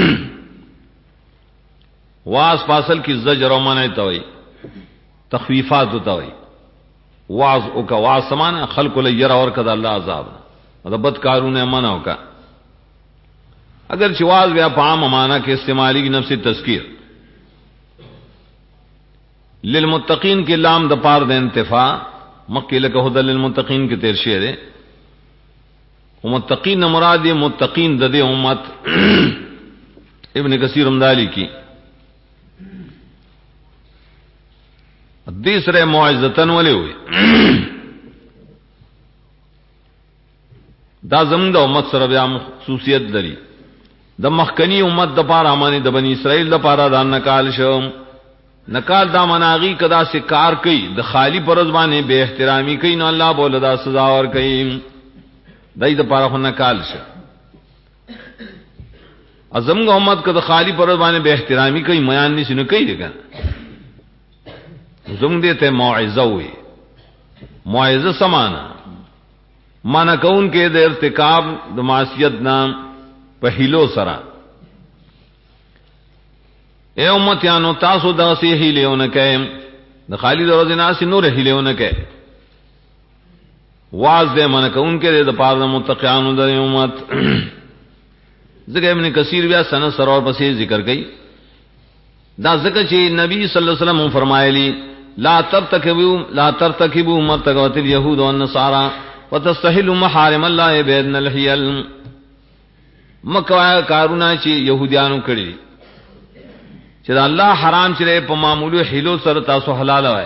واعظ فاصل کی زجر و منع توي تخفیفات توي واعظ او کا واعظ سمانه خلق لیر اور کذا الله عذاب دا بد کارونه منع وکا. اگر شواز بیا پام معنی کے استعمالی کی نفس تذکیر للمتقین کے لام د پار د انتفاع مکی لک هدى للمتقین کے تیر شعر ہے. متقین مراد متقین د امت ابن کثیر امدالی کی تیسرے موعظتن والے ہوئے دا زمون د امت سره بیا خصوصیت لري. د مخکنی امت د پاره معنی د بنی اسرائیل د پاره دا نکال شو. نکال دا مناغي کدا سے کار کوي د خالی پرز باندې بے احترامی کوي نو الله بوله دا سزا ور کوي. دای د پاره نکال شو. ازم امت کدا خالی پرز باندې بے احترامی کوي میان نشي نو کوي دغه زم دې ته موعظه وي. موعظه سمانا مانا کون کے د ارتکاب د معصیت نام پہیلو سرا. اے امتیانو تاسو دا سی ہیلیون کے د خالی د روزنا سی نور ہیلیون کے واز دے مانا کون کے د پار د متقیانو د امت. ذکر ابن کثیر بیا سن سرور پسې ذکر کئی دا ذکر چی نبی صلی اللہ علیہ وسلم فرمائے لا ترتکبوا مرتکبت اليهود والنصارى وتستحلوا محارم الله بيدن الحيل. مکوا کارونا چې يهوديانو کړی چې الله حرام چې په معمولو حلو سره تاسو حلال وای.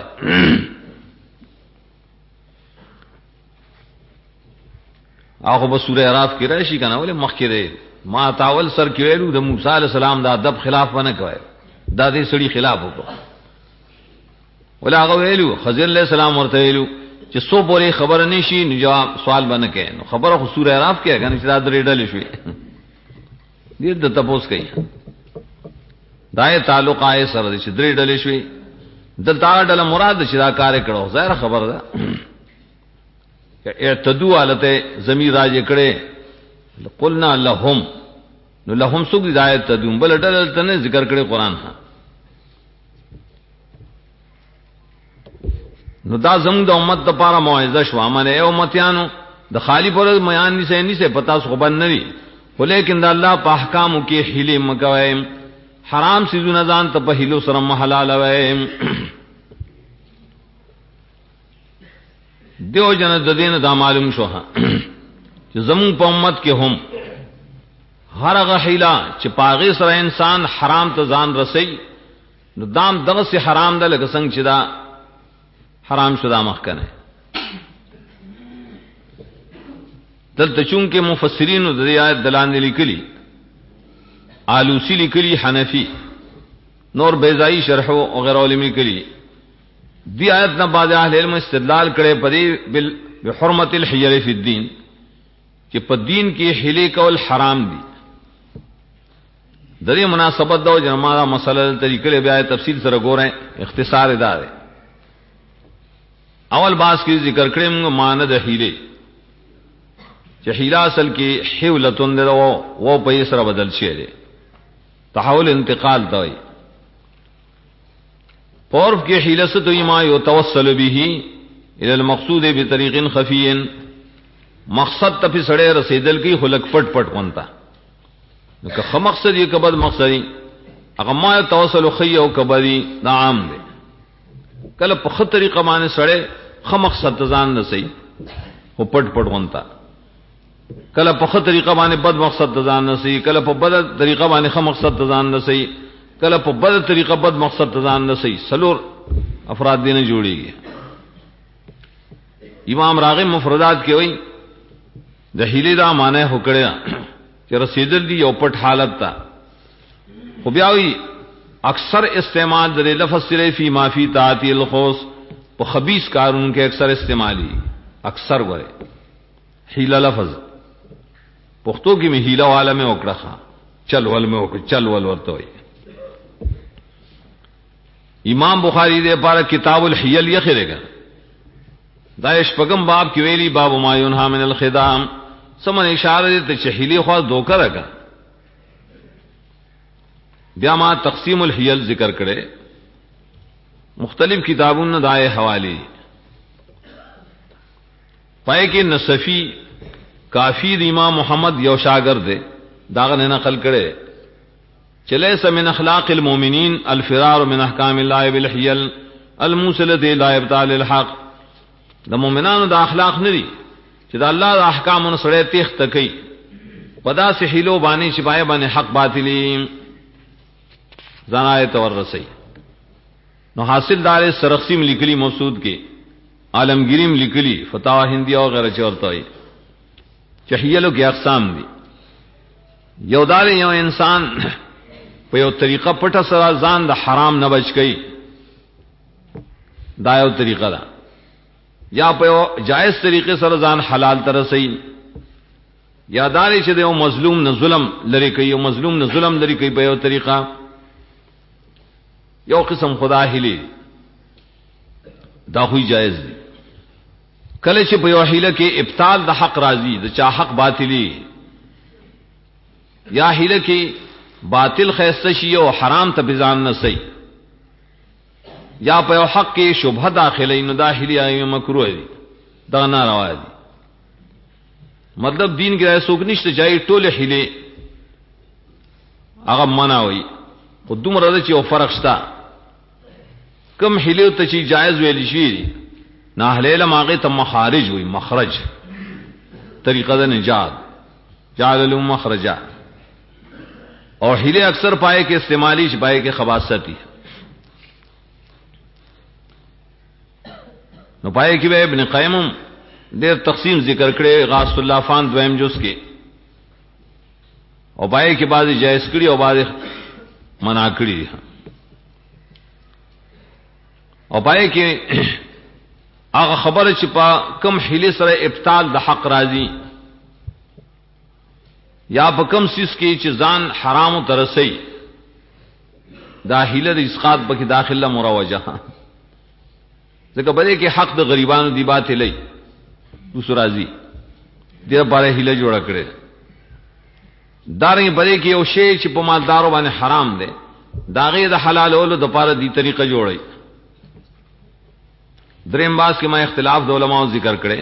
هغه په سوره اعراف کې راشي کنه ولې مخکې ده ما تاول سر کې ویلو د موسی عليه السلام د ادب خلاف ونه کوي دا دې سړي خلاف وکړه. ولا هغه ویلو خضر علیہ السلام ورته ویلو چې سو پورې خبر نشي نو جواب سوال باندې کړي نو خبره خو سوره اعراف کې کنه چې دا درې ډلې شوې دې د تپوس کوي دای تعلق آئے سره چې درې ډلې شوې دلته ډله مراد چې دا کار کړو ظاهر خبر ده اعتدوا علته زمیر راځي کړي قلنا لهم نو لهم سوق ہدایت تدوم بل ډله ته نه ذکر کړي قران ها. نو دا زموږ د امت د پاره موعظه شو امنه اے امتیانو د خالی پر میان ني سے پتا سو خبر نه وي ولیکن د الله په احکام کې حیله مکوي حرام سيزونه ځان ته په حیلو سره حلال وي. دیو جن د دین دا معلوم شو چې زموږ په امت کې هم هر هغه حیله چې پاغه سره انسان حرام ته ځان رسي نو دام دغه سي حرام ده لکه څنګه چې دا حرام شدہ مخکن ہے. دلته چونکہ مفسرین د آیت دلان لکلی آلوسی لکلی حنفی نور بیزائی شرح و غیر علمی کلی دی آیت نہ بعض اہل علم استدلال کرے پدی بحرمت الحیل فی الدین کہ په دین کی حیلے کول حرام دی. دری مناسبت دو جنمارا مسئلہ طریقے بیا تفصیل سره ګورئ اختصار دار ہے. اول باس کی ذکر کړم مان د حیله چې حیله اصل کې حولتون ده او په سره بدل شي دي تحول انتقال دوی پورف کې حیله څه دوی ما یو توسل به الى المقصود بطريق خفي مقصد ته په سړی رسیدل کې خلق پټ پټ کونتا نو که مقصد یې کبد مقصدی هغه ما توسل خي او کبدی دا عام دی. کله په خط طریقه باندې سړی خ مقصد ځان نسی او پټ پټ غونتا کله په خط طریقه باندې بد مقصد ځان نسی کله په بد طریقه باندې خ مقصد ځان نسی کله په بد طریقه بد مقصد ځان نسی سلور افراد دینه جوړیږي. امام راغب مفردات کې وایي د هیله دا معنی هکړه چې رسیدل دی یو پټ حالت تا خو بیا وی اکثر استعمال در لفظ سره فی ما فی تعاتی الخوص په خبیث کارون کې اکثر استعمالی اکثر وره حیله لفظ پختو کی میں ہیلا والا میں وکړه چل ول میں وکړه چل ول ورته وي. امام بخاری دے پارا کتاب الحیل یہ خیرے گا دایش پگم باب کی ویلی باب ما ينهى من الخدام سمن اشارہ دے چہیلی خواص دھوکا رکھا. بیا ما تقسیم الحیل ذکر کرے مختلف کتابوں نے دائے حوالی پائے کہ نصفی کافی امام محمد یو شاگرد داغ نے نقل کرے چلے من اخلاق المؤمنین الفرار من احکام اللہ بالحیل الموصلۃ الى ابطال الحق. د مومنانو د اخلاق ندی چې د الله د احکامونو سره تیخ تکي پدا سے حیلو بانی شپای باندې حق باطلی زنائے تور رسی. نو حاصل دار سرخسیم لکلی موسود کے عالمگیریم لکلی فتاوی ہندی اور غیر چورتائی چہیلوں کے اقسام دی. یو دار یو انسان په یو طریقہ پټه سره ځان د حرام نه بچ کړي دا یو طریقہ ده یا په جائز طریقے سره ځان حلال تر رسي یا داري چې د یو مظلوم نه ظلم لري کوي یو مظلوم نه ظلم لري کوي په یو طریقہ یو قسم خدا هلی دا خو جائز دی. کله چې په یو هیله کې ابطال د حق راځي د چا حق باطلی یا هیله کې باطل خیسته شي او حرام ته بزان نه سي یا په حق کې شبهه داخله نو داخلي ایو مکروه دي دا ناروا دي. مطلب دین کې ایسوک نشته جای ټوله هله هغه معنا وي خو دومره چې یو فرق شته کم هله ته چې جایز ویل شي نه هله ماغه ته مخارج وي مخرج طریقه د نجات جعل له مخرجا اور ہیلے اکثر پائے کے استعمالی پائے کے خباثتی نو پائے کہ وہ ابن قیم دیر تقسیم ذکر کرے غاص اللہ فان دویم جز کے اور پائے کہ بعض جائز کڑی اور بعض منع کڑی اور پائے کہ آغا خبر چپا کم ہیلے سر ابطال د حق راضی یا بکم سیس کی چیزان حرام و ترسی داخلہ د اسقاط بکی داخلہ مروجہ ذکر بدے کہ حق د غریبان دی بات لئی دوسرا راضی دیر بارے ہیلہ جوڑا کرے داریں بدے کہ او شی چې په مالدارو باندې حرام دے داغه د حلال اولو د پاره دی طریقہ جوړی. دریم باز کې ما اختلاف د علماء ذکر کړي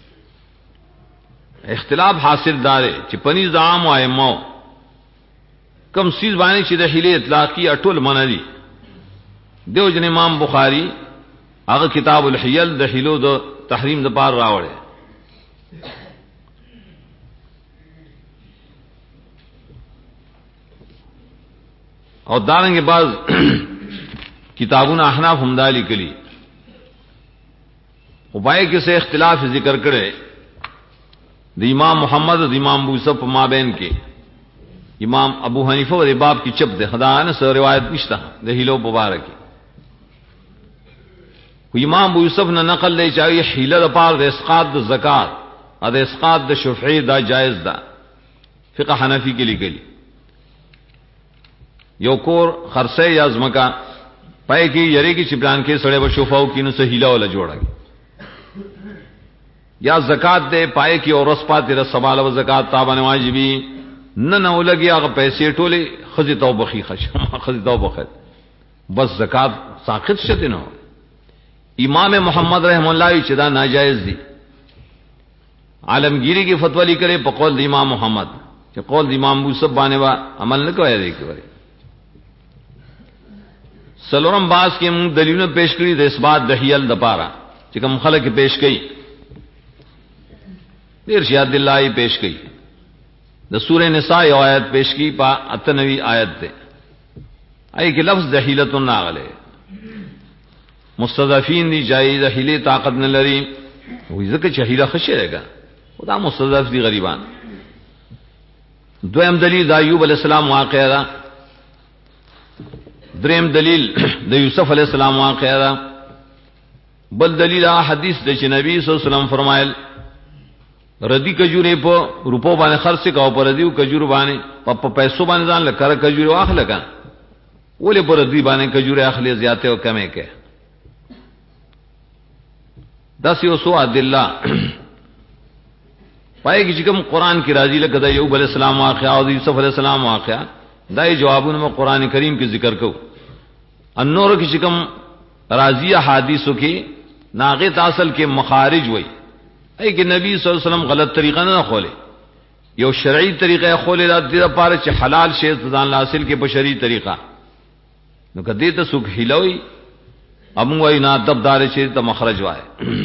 اختلاف حاصل دارے چې پنی زعام او ائمه کم سیز باندې چې د هیله اطلاقی اټول منلی دیو جن امام بخاری هغه کتاب الحیل د هیلو د تحریم د پار راوړل او دارنګ بعض کتابونه احناف هم دالی کلی او پای کې سے اختلاف ذکر کړي د امام محمد د امام ابو یوسف مابین کې امام ابو حنیفہ و باب کی چپ دے خدا نے سو روایت نشتا د ہیلو مبارک کو امام ابو یوسف نے نقل لے چاہیے ہیلہ د پار د اسقاط د زکات اد اسقاط د شفعی دا جائز دا فقہ حنفی کے لیے گلی یو کور خرسے یا زمکا پائے کی یری کی چپلان کے سڑے و شفاو کی نو سے ہیلہ والا جوڑا گیا یا زکات دے پائے کی اور رس پاتی رس سوال و زکات تابان واجبی نہ لگی اگر پیسے ٹولے خزی تو بخی خزی تو بخت بس زکات ساخت شتے نہ امام محمد رحم اللہ چدا ناجائز دی عالمگیری کی فتوی لی کرے بقول دی امام محمد کہ قول دی امام ابو سب بانے وا عمل نہ کوي دی کوي سلورم باز کے من دلیل پیش کری د اثبات دہیل د پارا چې کوم خلک پیش کړي ارشاد اللہ پیش کی دا سورہ نساء آیت پیش کی پا 98 آیت دے آئی کہ لفظ دحیلت ناغلے مستضعفین دی جائی دحیلی طاقت نہ لری وہی ذکر چہیلہ خشی رہے گا خدا مستضعف دی غریبان. دویم دلیل دا ایوب علیہ السلام واقعہ دا دریم دلیل دا یوسف علیہ السلام واقعہ دا بل دلیل حدیث دا چی نبی صلی اللہ علیہ وسلم فرمائل ردی کجورې په روپو باندې خرڅ کاو، پر ردی کجور باندې په پیسو باندې ځان لکه کجورې واخله کا، ولې پر ردی باندې کجورې اخلي زیاته او کمه کې. داس یو سو ادله پای کې چې کوم قران کې راځي لکه د ایوب علیہ السلام واقعا او د یوسف علیہ السلام واقعا، دای جوابونه قرآن کریم کې ذکر کو. انور کې چې کوم راضی حدیثو کې ناغه اصل کې مخارج وای، ای کې نبی صلی الله علیه وسلم غلط طریقه نه خوله، یو شرعي طریقه خوله د دې لپاره چې حلال شی ځان حاصل کې په شرعي طریقه. نو کدی ته سوک هلوي امو وای نه دبدار شی ته مخرج وای.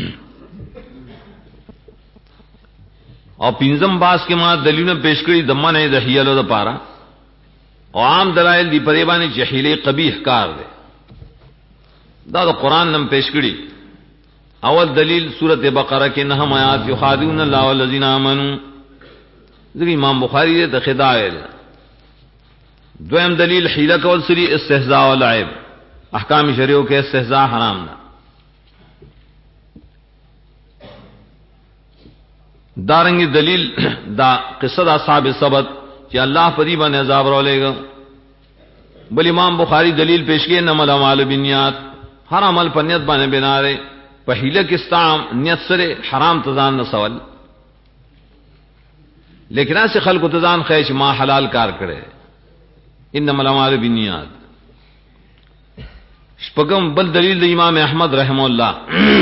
او پینځم باس کې ما دلیلونه پیش کړی د منه د هیلو د پاره، او عام دلایل دی پرې باندې چې هیله قبیح کار دی. دا د قران نم پیش کړی. اول دلیل سورۃ بقرہ کې 9 آیات یخادعون الله والذین آمنوا، ذکر امام بخاری د خدای. دویم دلیل حیله کول سری استهزاء او لعب، احکام شریعو کې استهزاء حرام ده. دارنګ دلیل دا قصه د اصحاب السبت چې الله په دې باندې عذاب راولېګا. بل امام بخاری دلیل پیش کړي انما الاعمال بالنیات، هر عمل په نیت باندې بنا لري. په هیله کې استعام نیت سره حرام تزان نه سوال، لیکن اس خلق تزان خیش ما حلال کار کړي. انما الاعمال بالنیات. شپږم بل دلیل د امام احمد رحم الله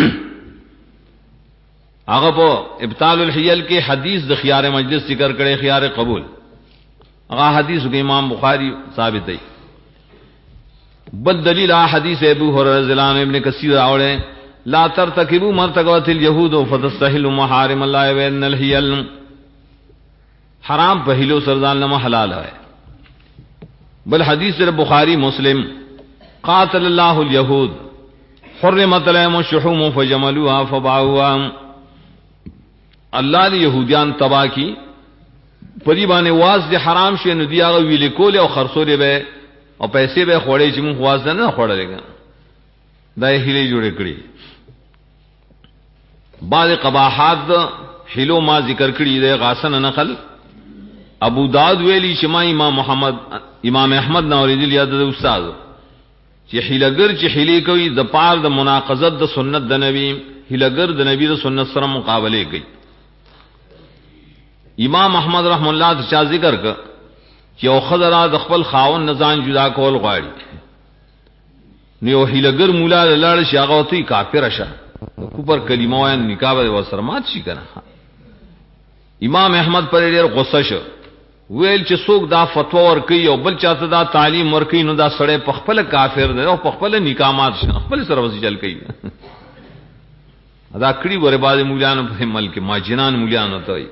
هغه په ابطال الحیل کې حدیث د خيار مجلس ذکر کړي، خيار قبول. هغه حدیث کې امام بخاری ثابت دی. بل دلیل حدیث ابو هريره رضی الله عنه ابن کثیر راوړي، لا ترتكبوا مرتكبات اليهود فتستحلوا محارم الله وان الحيل، حرام په هلو سرزان لما حلال ہے. بل حدیث بخاری مسلم، قاتل الله اليهود حرمت لهم الشحوم فجملوها فباعوها، اللہ نے یہودیان تباہ کی پدی باندې واز دي حرام شي نو دی هغه ویل کول او خرصولې به او پیسې به خوړې چې موږ واز نه خوړلې، دا یې هلي جوړې کړې. بعض قباحات هلو ما ذکر کړی دی غاسن نقل ابو داود ویلی شما امام احمد نو اوریدل یاد د استاد چې هیلګر چې هلي کوي د پار د مناقضت د سنت د نبی، هیلګر د نبی د سنت سره مقابله کوي. امام احمد رحم الله د چا ذکر ک چې او خضرا د خپل خاون نزان جدا کول غواړي، نو هیلګر مولا لاړ شي هغه وتی کافر شه کوپر کلمه وای نکاح به وسر مات شي کنه. امام احمد پر ډیر غصه شو، ویل چې څوک دا فتوا ور کوي او بل چاته دا تعلیم ور کوي نو دا سړی په خپل کافر دی او په خپل نکامات شه خپل سره وځي چل کوي. ادا کړي ور باندې مولیان په ملک ما جنان مولیان ته.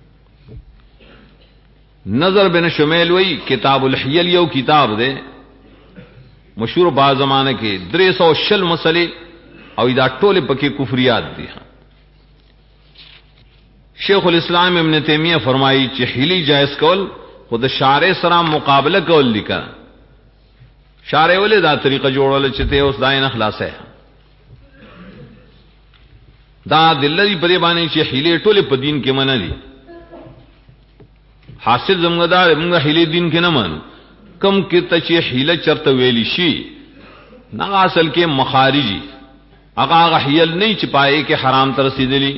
نظر بن شمیل وی کتاب الحیل یو کتاب دے مشہور با زمانہ کے 300 مسئلے او دا ټول پکې کفریات دي. شیخ الاسلام ابن تیمیہ فرمائی چې هلی جائز کول خود شارع سره مقابله کول لیکا. شارع ولې دا طریقه جوړول چې ته اوس داین خلاص ہے. دا دلری پرې باندې چې هلی ټول په دین کې منلي. حاصل زموږدار موږ هلی دین کې نه مانو. کم کې ته چې هیله چرته ویلی شي نه اصل کې مخارجي هغه هیل نه چې پائے کې حرام تر رسیدلی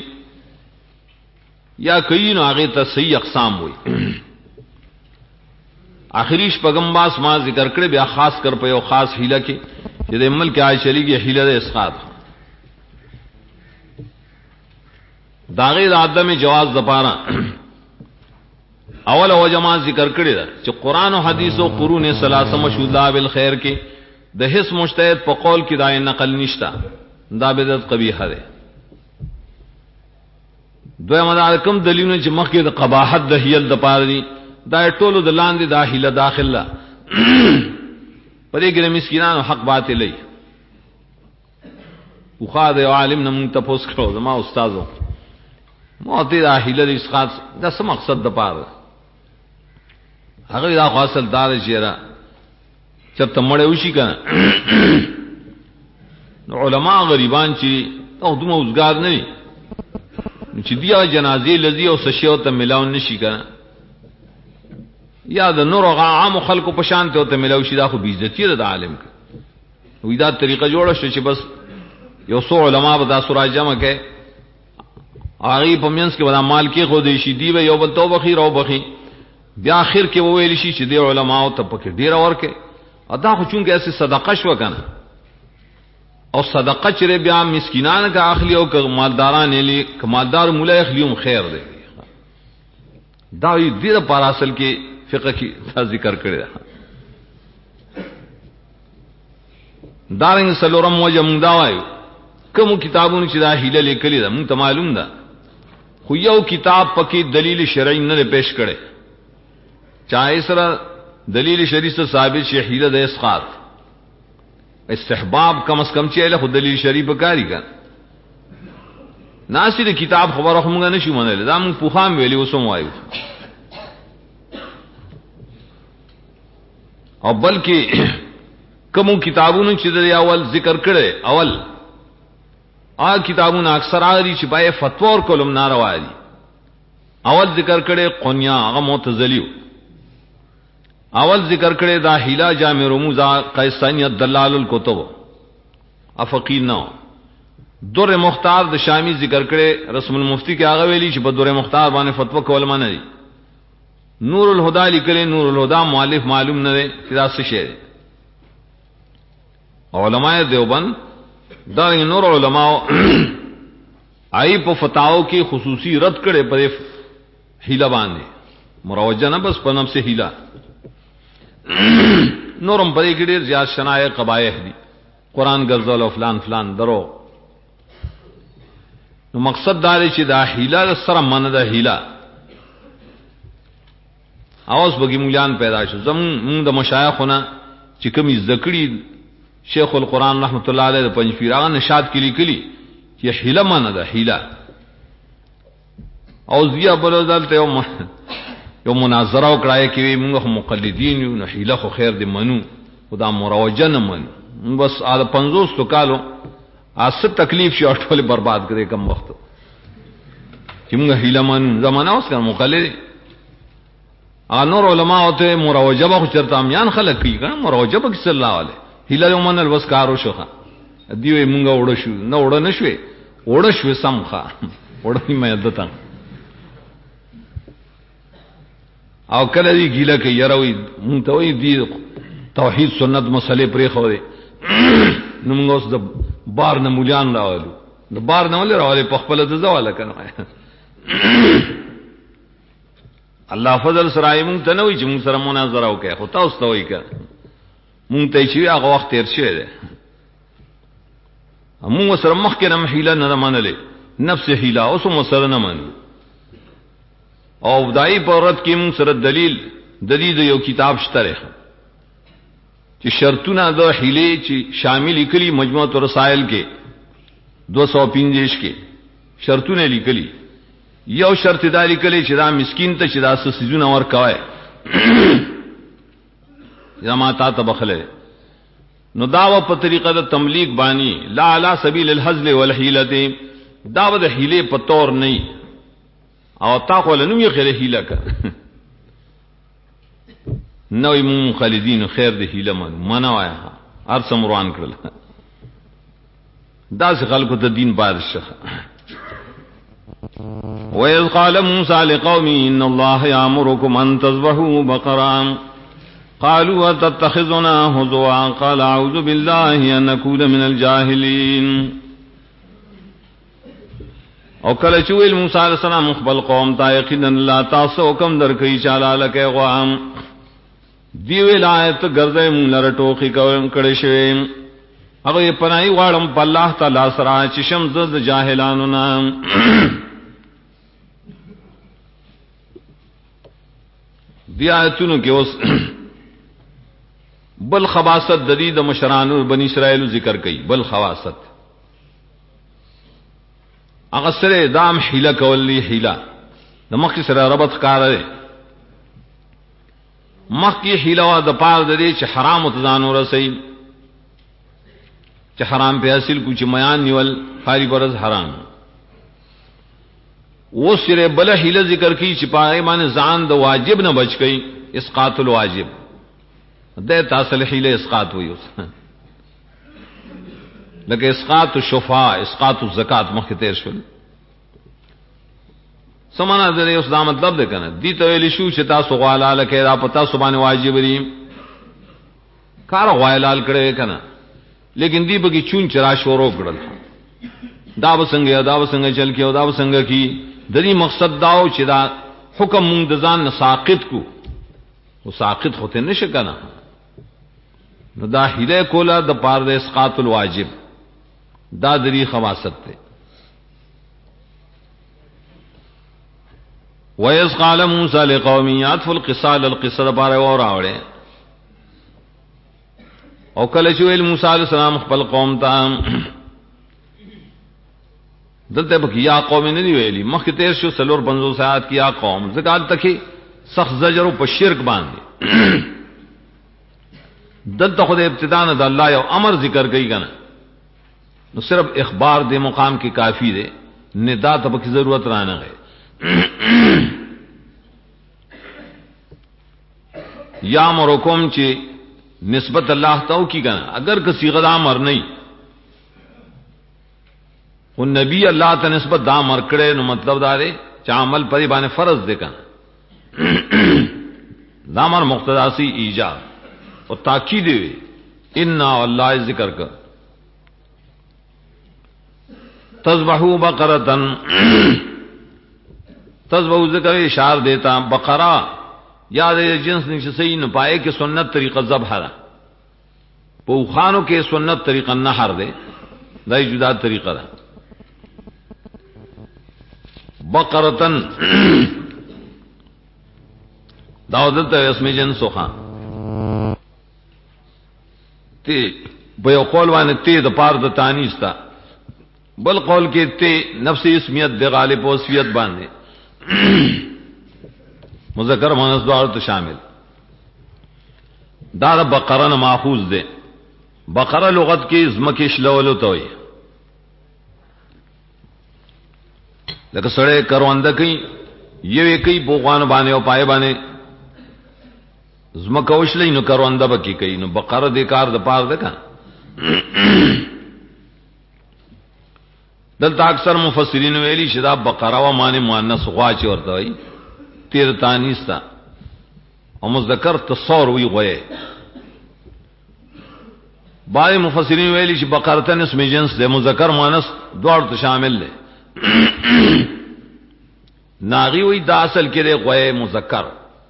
یا کین هغه ته صحیح اقسام وي. اخریش پیغمبر ما ذکر کړي بیا خاص کر په یو خاص هیله کې چې د ملک آی چلیږي هیله د اسقاط داغه د ادم جواز د پاره اول او جماعت ذکر کړی دا چې قران او حدیث او قرون ثلاثه مشهودا بالخير کې د هیڅ مجتهد په قول کې دای نقل نشتا، دا بدعت قبیحه ده. دویم دا کوم دلیلونه چې مخکې د قباحت د هیل د پاره دي دا ټولو د لاندې داخله داخله پرې ګره مسکینانو حق باطل لې. وخا د عالم نن تاسو کړو زما استادو مو ته داخله د اسقاط د څه مقصد د پاره هغه دا خاصل دار چیرې چرته مړ وشي کنه. نو علما غریبان چې او دومره اوسګار نه چې دی جنازې لذي او سشیو ته ملاو نشي کنه یا د نور عام خلکو په شان ته ملاو شي دا خو بیزتی ده د عالم وې دا طریقه جوړه شو چې بس یو څو علما به دا سورہ جمع کې هغه په منځ کې ودا مال کې خو دې شي دی به یو بل توبه خیر او بخي بیا اخر کې وویل شي چې د علماء ته پکې ډیر ورکه ادا خو چون کې ایسه صدقه شو کنه او صدقه چې بیا مسکینان کا اخلي او مالداران لې کمالدار مولا اخلیوم خیر دی دا دې لپاره اصل کې فقہ کې ذکر کړی دارنګ سلورم وجم دا وایو کوم کتابونو چې دا هیله لیکلي ده مونږ ته معلوم ده خو یو کتاب پکې دلیل شرعي نه پیش کړي چاہے سره دلیل شرعي سے ثابت شي هیله د اسقاط استحباب کم از کم چې له دلیل شرعي په کاری کا ناصر کتاب خبره هم نه شو منل دا مونږ په خام ویلي وسوم وایو او بلکې کوم کتابونو چې د اول ذکر کړي اول کتابونه اکثر هغه چې پای فتوا اور کولم ناروا دي اول ذکر کړي قنیا هغه معتزلیو اول ذکر کړي دا هیلا جامع رموز قیسانیت دلال الکتب افقین نو در مختار د شامی ذکر کړي رسم المفتی کې هغه ویلي چې په در مختار باندې فتوا کول منه دي نور الهدى لیکلي نور الهدى مؤلف معلوم نه دی چې دا څه شی دی علماء دیوبند دا نور علماء آئی په فتاو کې خصوصی رد کړي پر ہیلا باندې مروجه نه بس پنم سے ہیلا نورم پرې کې ډېر زیات شنای قبایح دي قران غزل او فلان فلان درو نو مقصد دا دی چې دا ہیلا سره من دا ہیلا اوس بګی مولیان پیدا شو زمون د مشایخونه چې کومي ذکری شیخ القرآن رحمت الله علیه د پنځپیران نشاد کلی کلی چې هیله مانه ده هیله او زیه بل دلته یو مناظره وکړای کی موږ مقلدین یو نه هیله خو خیر دی منو خدا مروجه نه من بس ا 50 کالو اس تکلیف شو ټول برباد کړي کم وخت چې موږ هیله من زمانہ اوس کړه مقلد انور علماء ته مروجه به چرته امیان خلک کی کنه مروجه به صلی الله علیه هیله یو من الوس کارو شوخه دیوې مونږ وړو شو نه وړو نشوي وړو شو سمخه وړو مې دته او کله دی ګیله کې یروي مونږ ته وی دی توحید سنت مسلې پرې خو دی نو موږ اوس د بار نه مولیان راوالو د بار نه ولې راوالې په خپل د زواله کنه الله فضل سره مونږ ته نه وی چې مونږ سره مناظره وکړي خو تاسو ته وی کړه مونږ ته چې هغه وخت تیر شوی دی مونږ سره مخکې نه هیله نه منلې نفس هیله اوس مو سره نه منو او دای په رد کې مونږ سره دلیل یو کتاب شته چې شرطونه د هیله چې شامل لیکلي مجموعه رسائل کې 215 کې شرطونه لیکلي یو شرط دا لیکلي چې دا مسکین ته چې دا سيزونه ور کوي جماعتا تبخله نو داوا په طریقه د تملیک بانی لا علی سبیل الحزل والحیلته داوا د حیله په تور نه او تا خو له نوې خیره حیله کا نو یم خالدین خیر د حیله منه وایا ارسم روان کړل دا څه خلکو ته دین بادشاہ وَإِذْ قَالَ مُوسَى لِقَوْمِهِ إِنَّ اللَّهَ يَأْمُرُكُمْ أَن تَذْبَحُوا بَقَرًا قالوا وتتخذنا هزوا قال اعوذ بالله ان اكون من الجاهلين او کله چې ویل موسی علیہ السلام مخبل قوم ته یقینا لا تاسو حکم درکې چاله لکه غوام دی ولایت ګرځې مونږ لره ټوخي کوم کړي شوی هغه پناهي واړم په الله تعالی سره چې شمز د جاهلانو نام بیا اتونو کې اوس بل خواصت د دې د مشرانو بنی اسرائیل ذکر کړي بل خواصت هغه سره دام حیله کولی حیله د مخ سره ربط کار دی مخ کی حیله وا د پاره د دې چې حرام متزانو رسي چې حرام په اصل کو چې میان نیول خالی برز حرام वो सिरे बल हिल जिक्र की छिपाए माने जान द वाजिब न बच गई इसकातुल वाजिब दे तासल हिल इसकात हुई उस लगे इसकात शुफा इसकात ज़कात मखतेर शुल समाना दे उस दा मतलब दे कने दी तो एलिशु चिता सुगालाल के दा पता सुबान वाजिब री कार वायलाल करे कना लेकिन दी बगी चून चरा शोरो गड़ल दाव संगे चल के दाव संग की दरी मकसद दाव चिदा हुक्म मुंदजान साकित को वो साकित होते नशकना न दा हिले कोला द पार दे इसकातुल वाजिब दा दरी खवासत थे वयस काल मूसा लिकौमी यातफुल क़िसाल अलक़िसर पारे और आवड़े और कल चुएल मूसा अलैहिस्सलाम खपल कौम ता दलते बकिया कौम ने नहीं वेली मख तेर शो सलोर बंजो सात किया कौम ज़कात तकी सख्त जजर पर शिरक बांधे दलता खुद इब्तिदा न अल्लाह या अमर जिक्र गई गना न सिर्फ इखबार दे मुकाम की काफी दे निदा तब की जरूरत रहना है या मरकुम चे निस्बत अल्लाह ताऊ की गना अगर किसी गदा मर नहीं वो नबी अल्लाह त निस्बत दा मर करे न मतलब दारे चामल परी बाने फर्ज देखा दामर मुक्तदासी ईजाब और ताकीद इन्ना अल्लाह जिक्र कर तज़बहू बकरतन तज़बहू जिक्र इशार देता बकरा याद जिन्स नीचे सही न पाए कि सुन्नत तरीक़ा ज़बहरा पौखानों के सुन्नत तरीक़ा नहर दे दाई जुदा तरीक़ा रहा बकरतन दावदत इसमें जन सोखा ते बयो कौल वाने ते द पार द तानीस्ता बल कौल के ते नफ्सी इसमियत दे गालिब वसीयत बांधे मुज़क्कर मुअन्नस द्वार तो शामिल दार बकरन माखूज दे बकरा लुगत की इज़्मकिश लवलो तो लेकिन सड़े करवंद कई ये कई बोगान बाने और पाए बाने ज़मकौश लई नु करवंद बकी कई नु बकरा देकार द पार देखा दलता अक्सर मुफस्सिरीन वेली शिदा बकरा व माने मुअन्नस ग़ाच वरता है तेर तानीस्ता और मुज़क्कर तसौर हुई गए बाय मुफस्सिरीन वेली शि बकरतन इसमें जिन्स दे मुज़क्कर मुअन्नस द्वार तो शामिल ले नागी हुई दासल के रे गए मुज़क्कर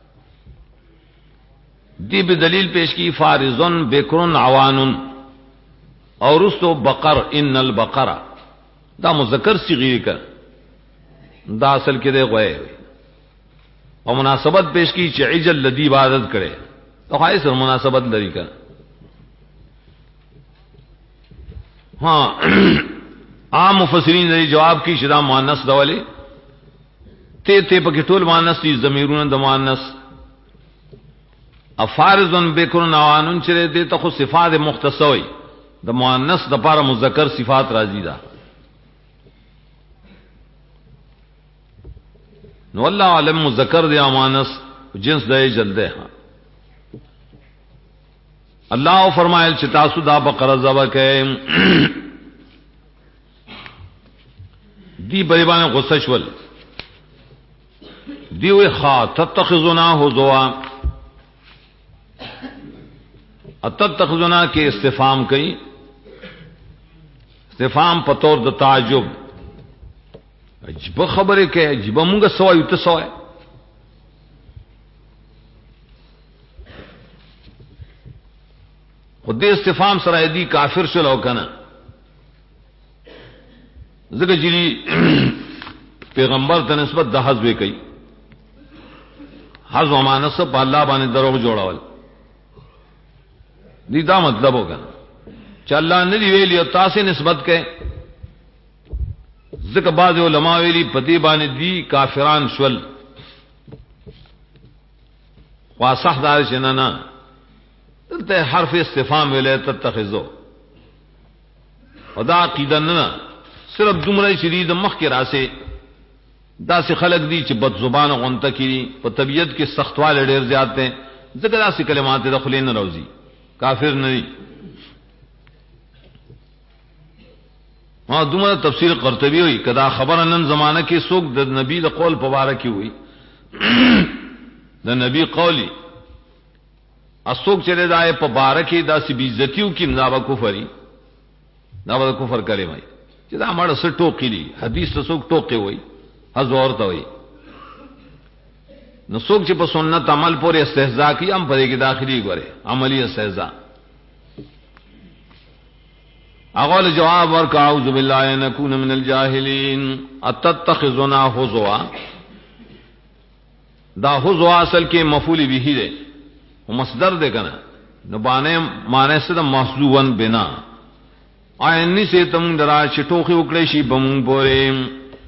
दी भी दलील पेश की फारिजुन बिक्रुन अवानुन और उसको बकर इन्नल बकरा दा मुज़क्कर सिगी कर दासल के रे गए और मुनासबत पेश की इजल लदी इबादत करे तो खाई सर मुनासबत लदी कर हाँ आम मुफस्सिरीन ने जवाब की शिदा मुअन्नस दवले ते पकिटोल मुअन्नस ती ज़मीरुन द मुअन्नस अफारिजुन बिक्रुन अवानुन चरे दे तो सिफात मुख्तसोई द मुअन्नस द पारा मुज़क्कर सिफात राजी दा नो अल्लाह आलम मुज़क्कर दे मुअन्नस जिन्स दे जल्दे हाँ अल्लाह फरमायल चितासुदा बकरा ज़बा के दी बरीबान गुस्सशवल दी हुए खा तत्तखिज़ुना हुज़ुआ अतत्तखिज़ुना के इस्तिफाम कई इस्तिफाम पतौर द ताजुब अजीब खबर के अजीब मुंगा सवाई उत सवाए खुद इस्तिफाम सरायदी काफिर से लौकना जिक्र जिली पैगंबर तनस्बत द हज़्व कई हज़्व मानस अल्लाह बाने दरोग जोड़ावल दीदा मतलब होगा चल्ला नदी वेली और तासे निस्बत के जिक्र बाद उलमा वेली पति बाने दी काफिरान शुल वासहदार शनाना तलते हर्फ इस्तिफाम वेले तत्तखिज़ो अदा कीदन ना सिर्फ दुमरे शरीद मख के रासे دا سے خلق دی چې بد زبان غونته کړي په طبیعت کې سختواله ډېر زیات دي ځکه دا سې کلمات د خلین راوځي کافر نه دي ما دومره تفسیر قرطبی ہوئی کدا خبر نن زمانہ کې څوک د نبی د قول په واره کې وي د نبی قولی اسوک چلے دائے په باره کې دا سی بیزتیو کې دا به کفر دا به کفر کلمه چې دا مړ سره ټوکی دي حدیث ته څوک ټوکی وي حضور ته وي نو څوک چې په سنت عمل پورې استهزاء کوي هم پرې کې داخلي غره عملی استهزاء اقول جواب ورک اعوذ بالله ان اكون من الجاهلين اتتخذنا هزوا دا هزوا اصل کې مفعول به دی او مصدر دی کنه نو باندې معنی سره محذوفن بنا عینی سے تم درا چټوخي وکړې شي بم پورې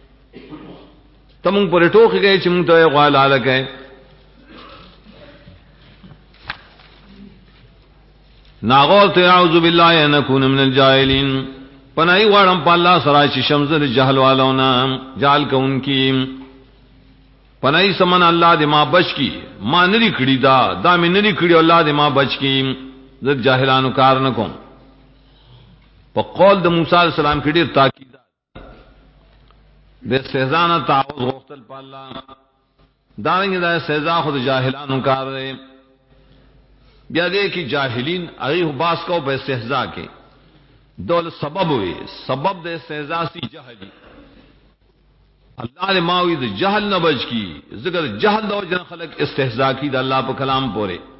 تم پورې ټوخي گئے چې موږ ته غوال الکه ناغوت اعوذ بالله ان اكون من الجاهلين پنای واړم په الله سره چې شمزر جهل والونا جال کونکي پنای سمن الله دې ما بچ کی ما نری کړی دا مې نری کړی الله دې ما بچ کی زه جاهلانو کار نه کوم په قول د موسی علیہ السلام کې ډیر تاکید د استهزاء تعوذ غوښتل په الله دا رنګ د استهزاء خود جاهلانو کار دی بیا دې کې جاهلین هغه باس کو په استهزاء کې دول سبب وي سبب د استهزاء سی جهل الله نے ماوی د جهل نه بچ کی ذکر جهل د وجه خلق استهزاء کی د الله په کلام پوره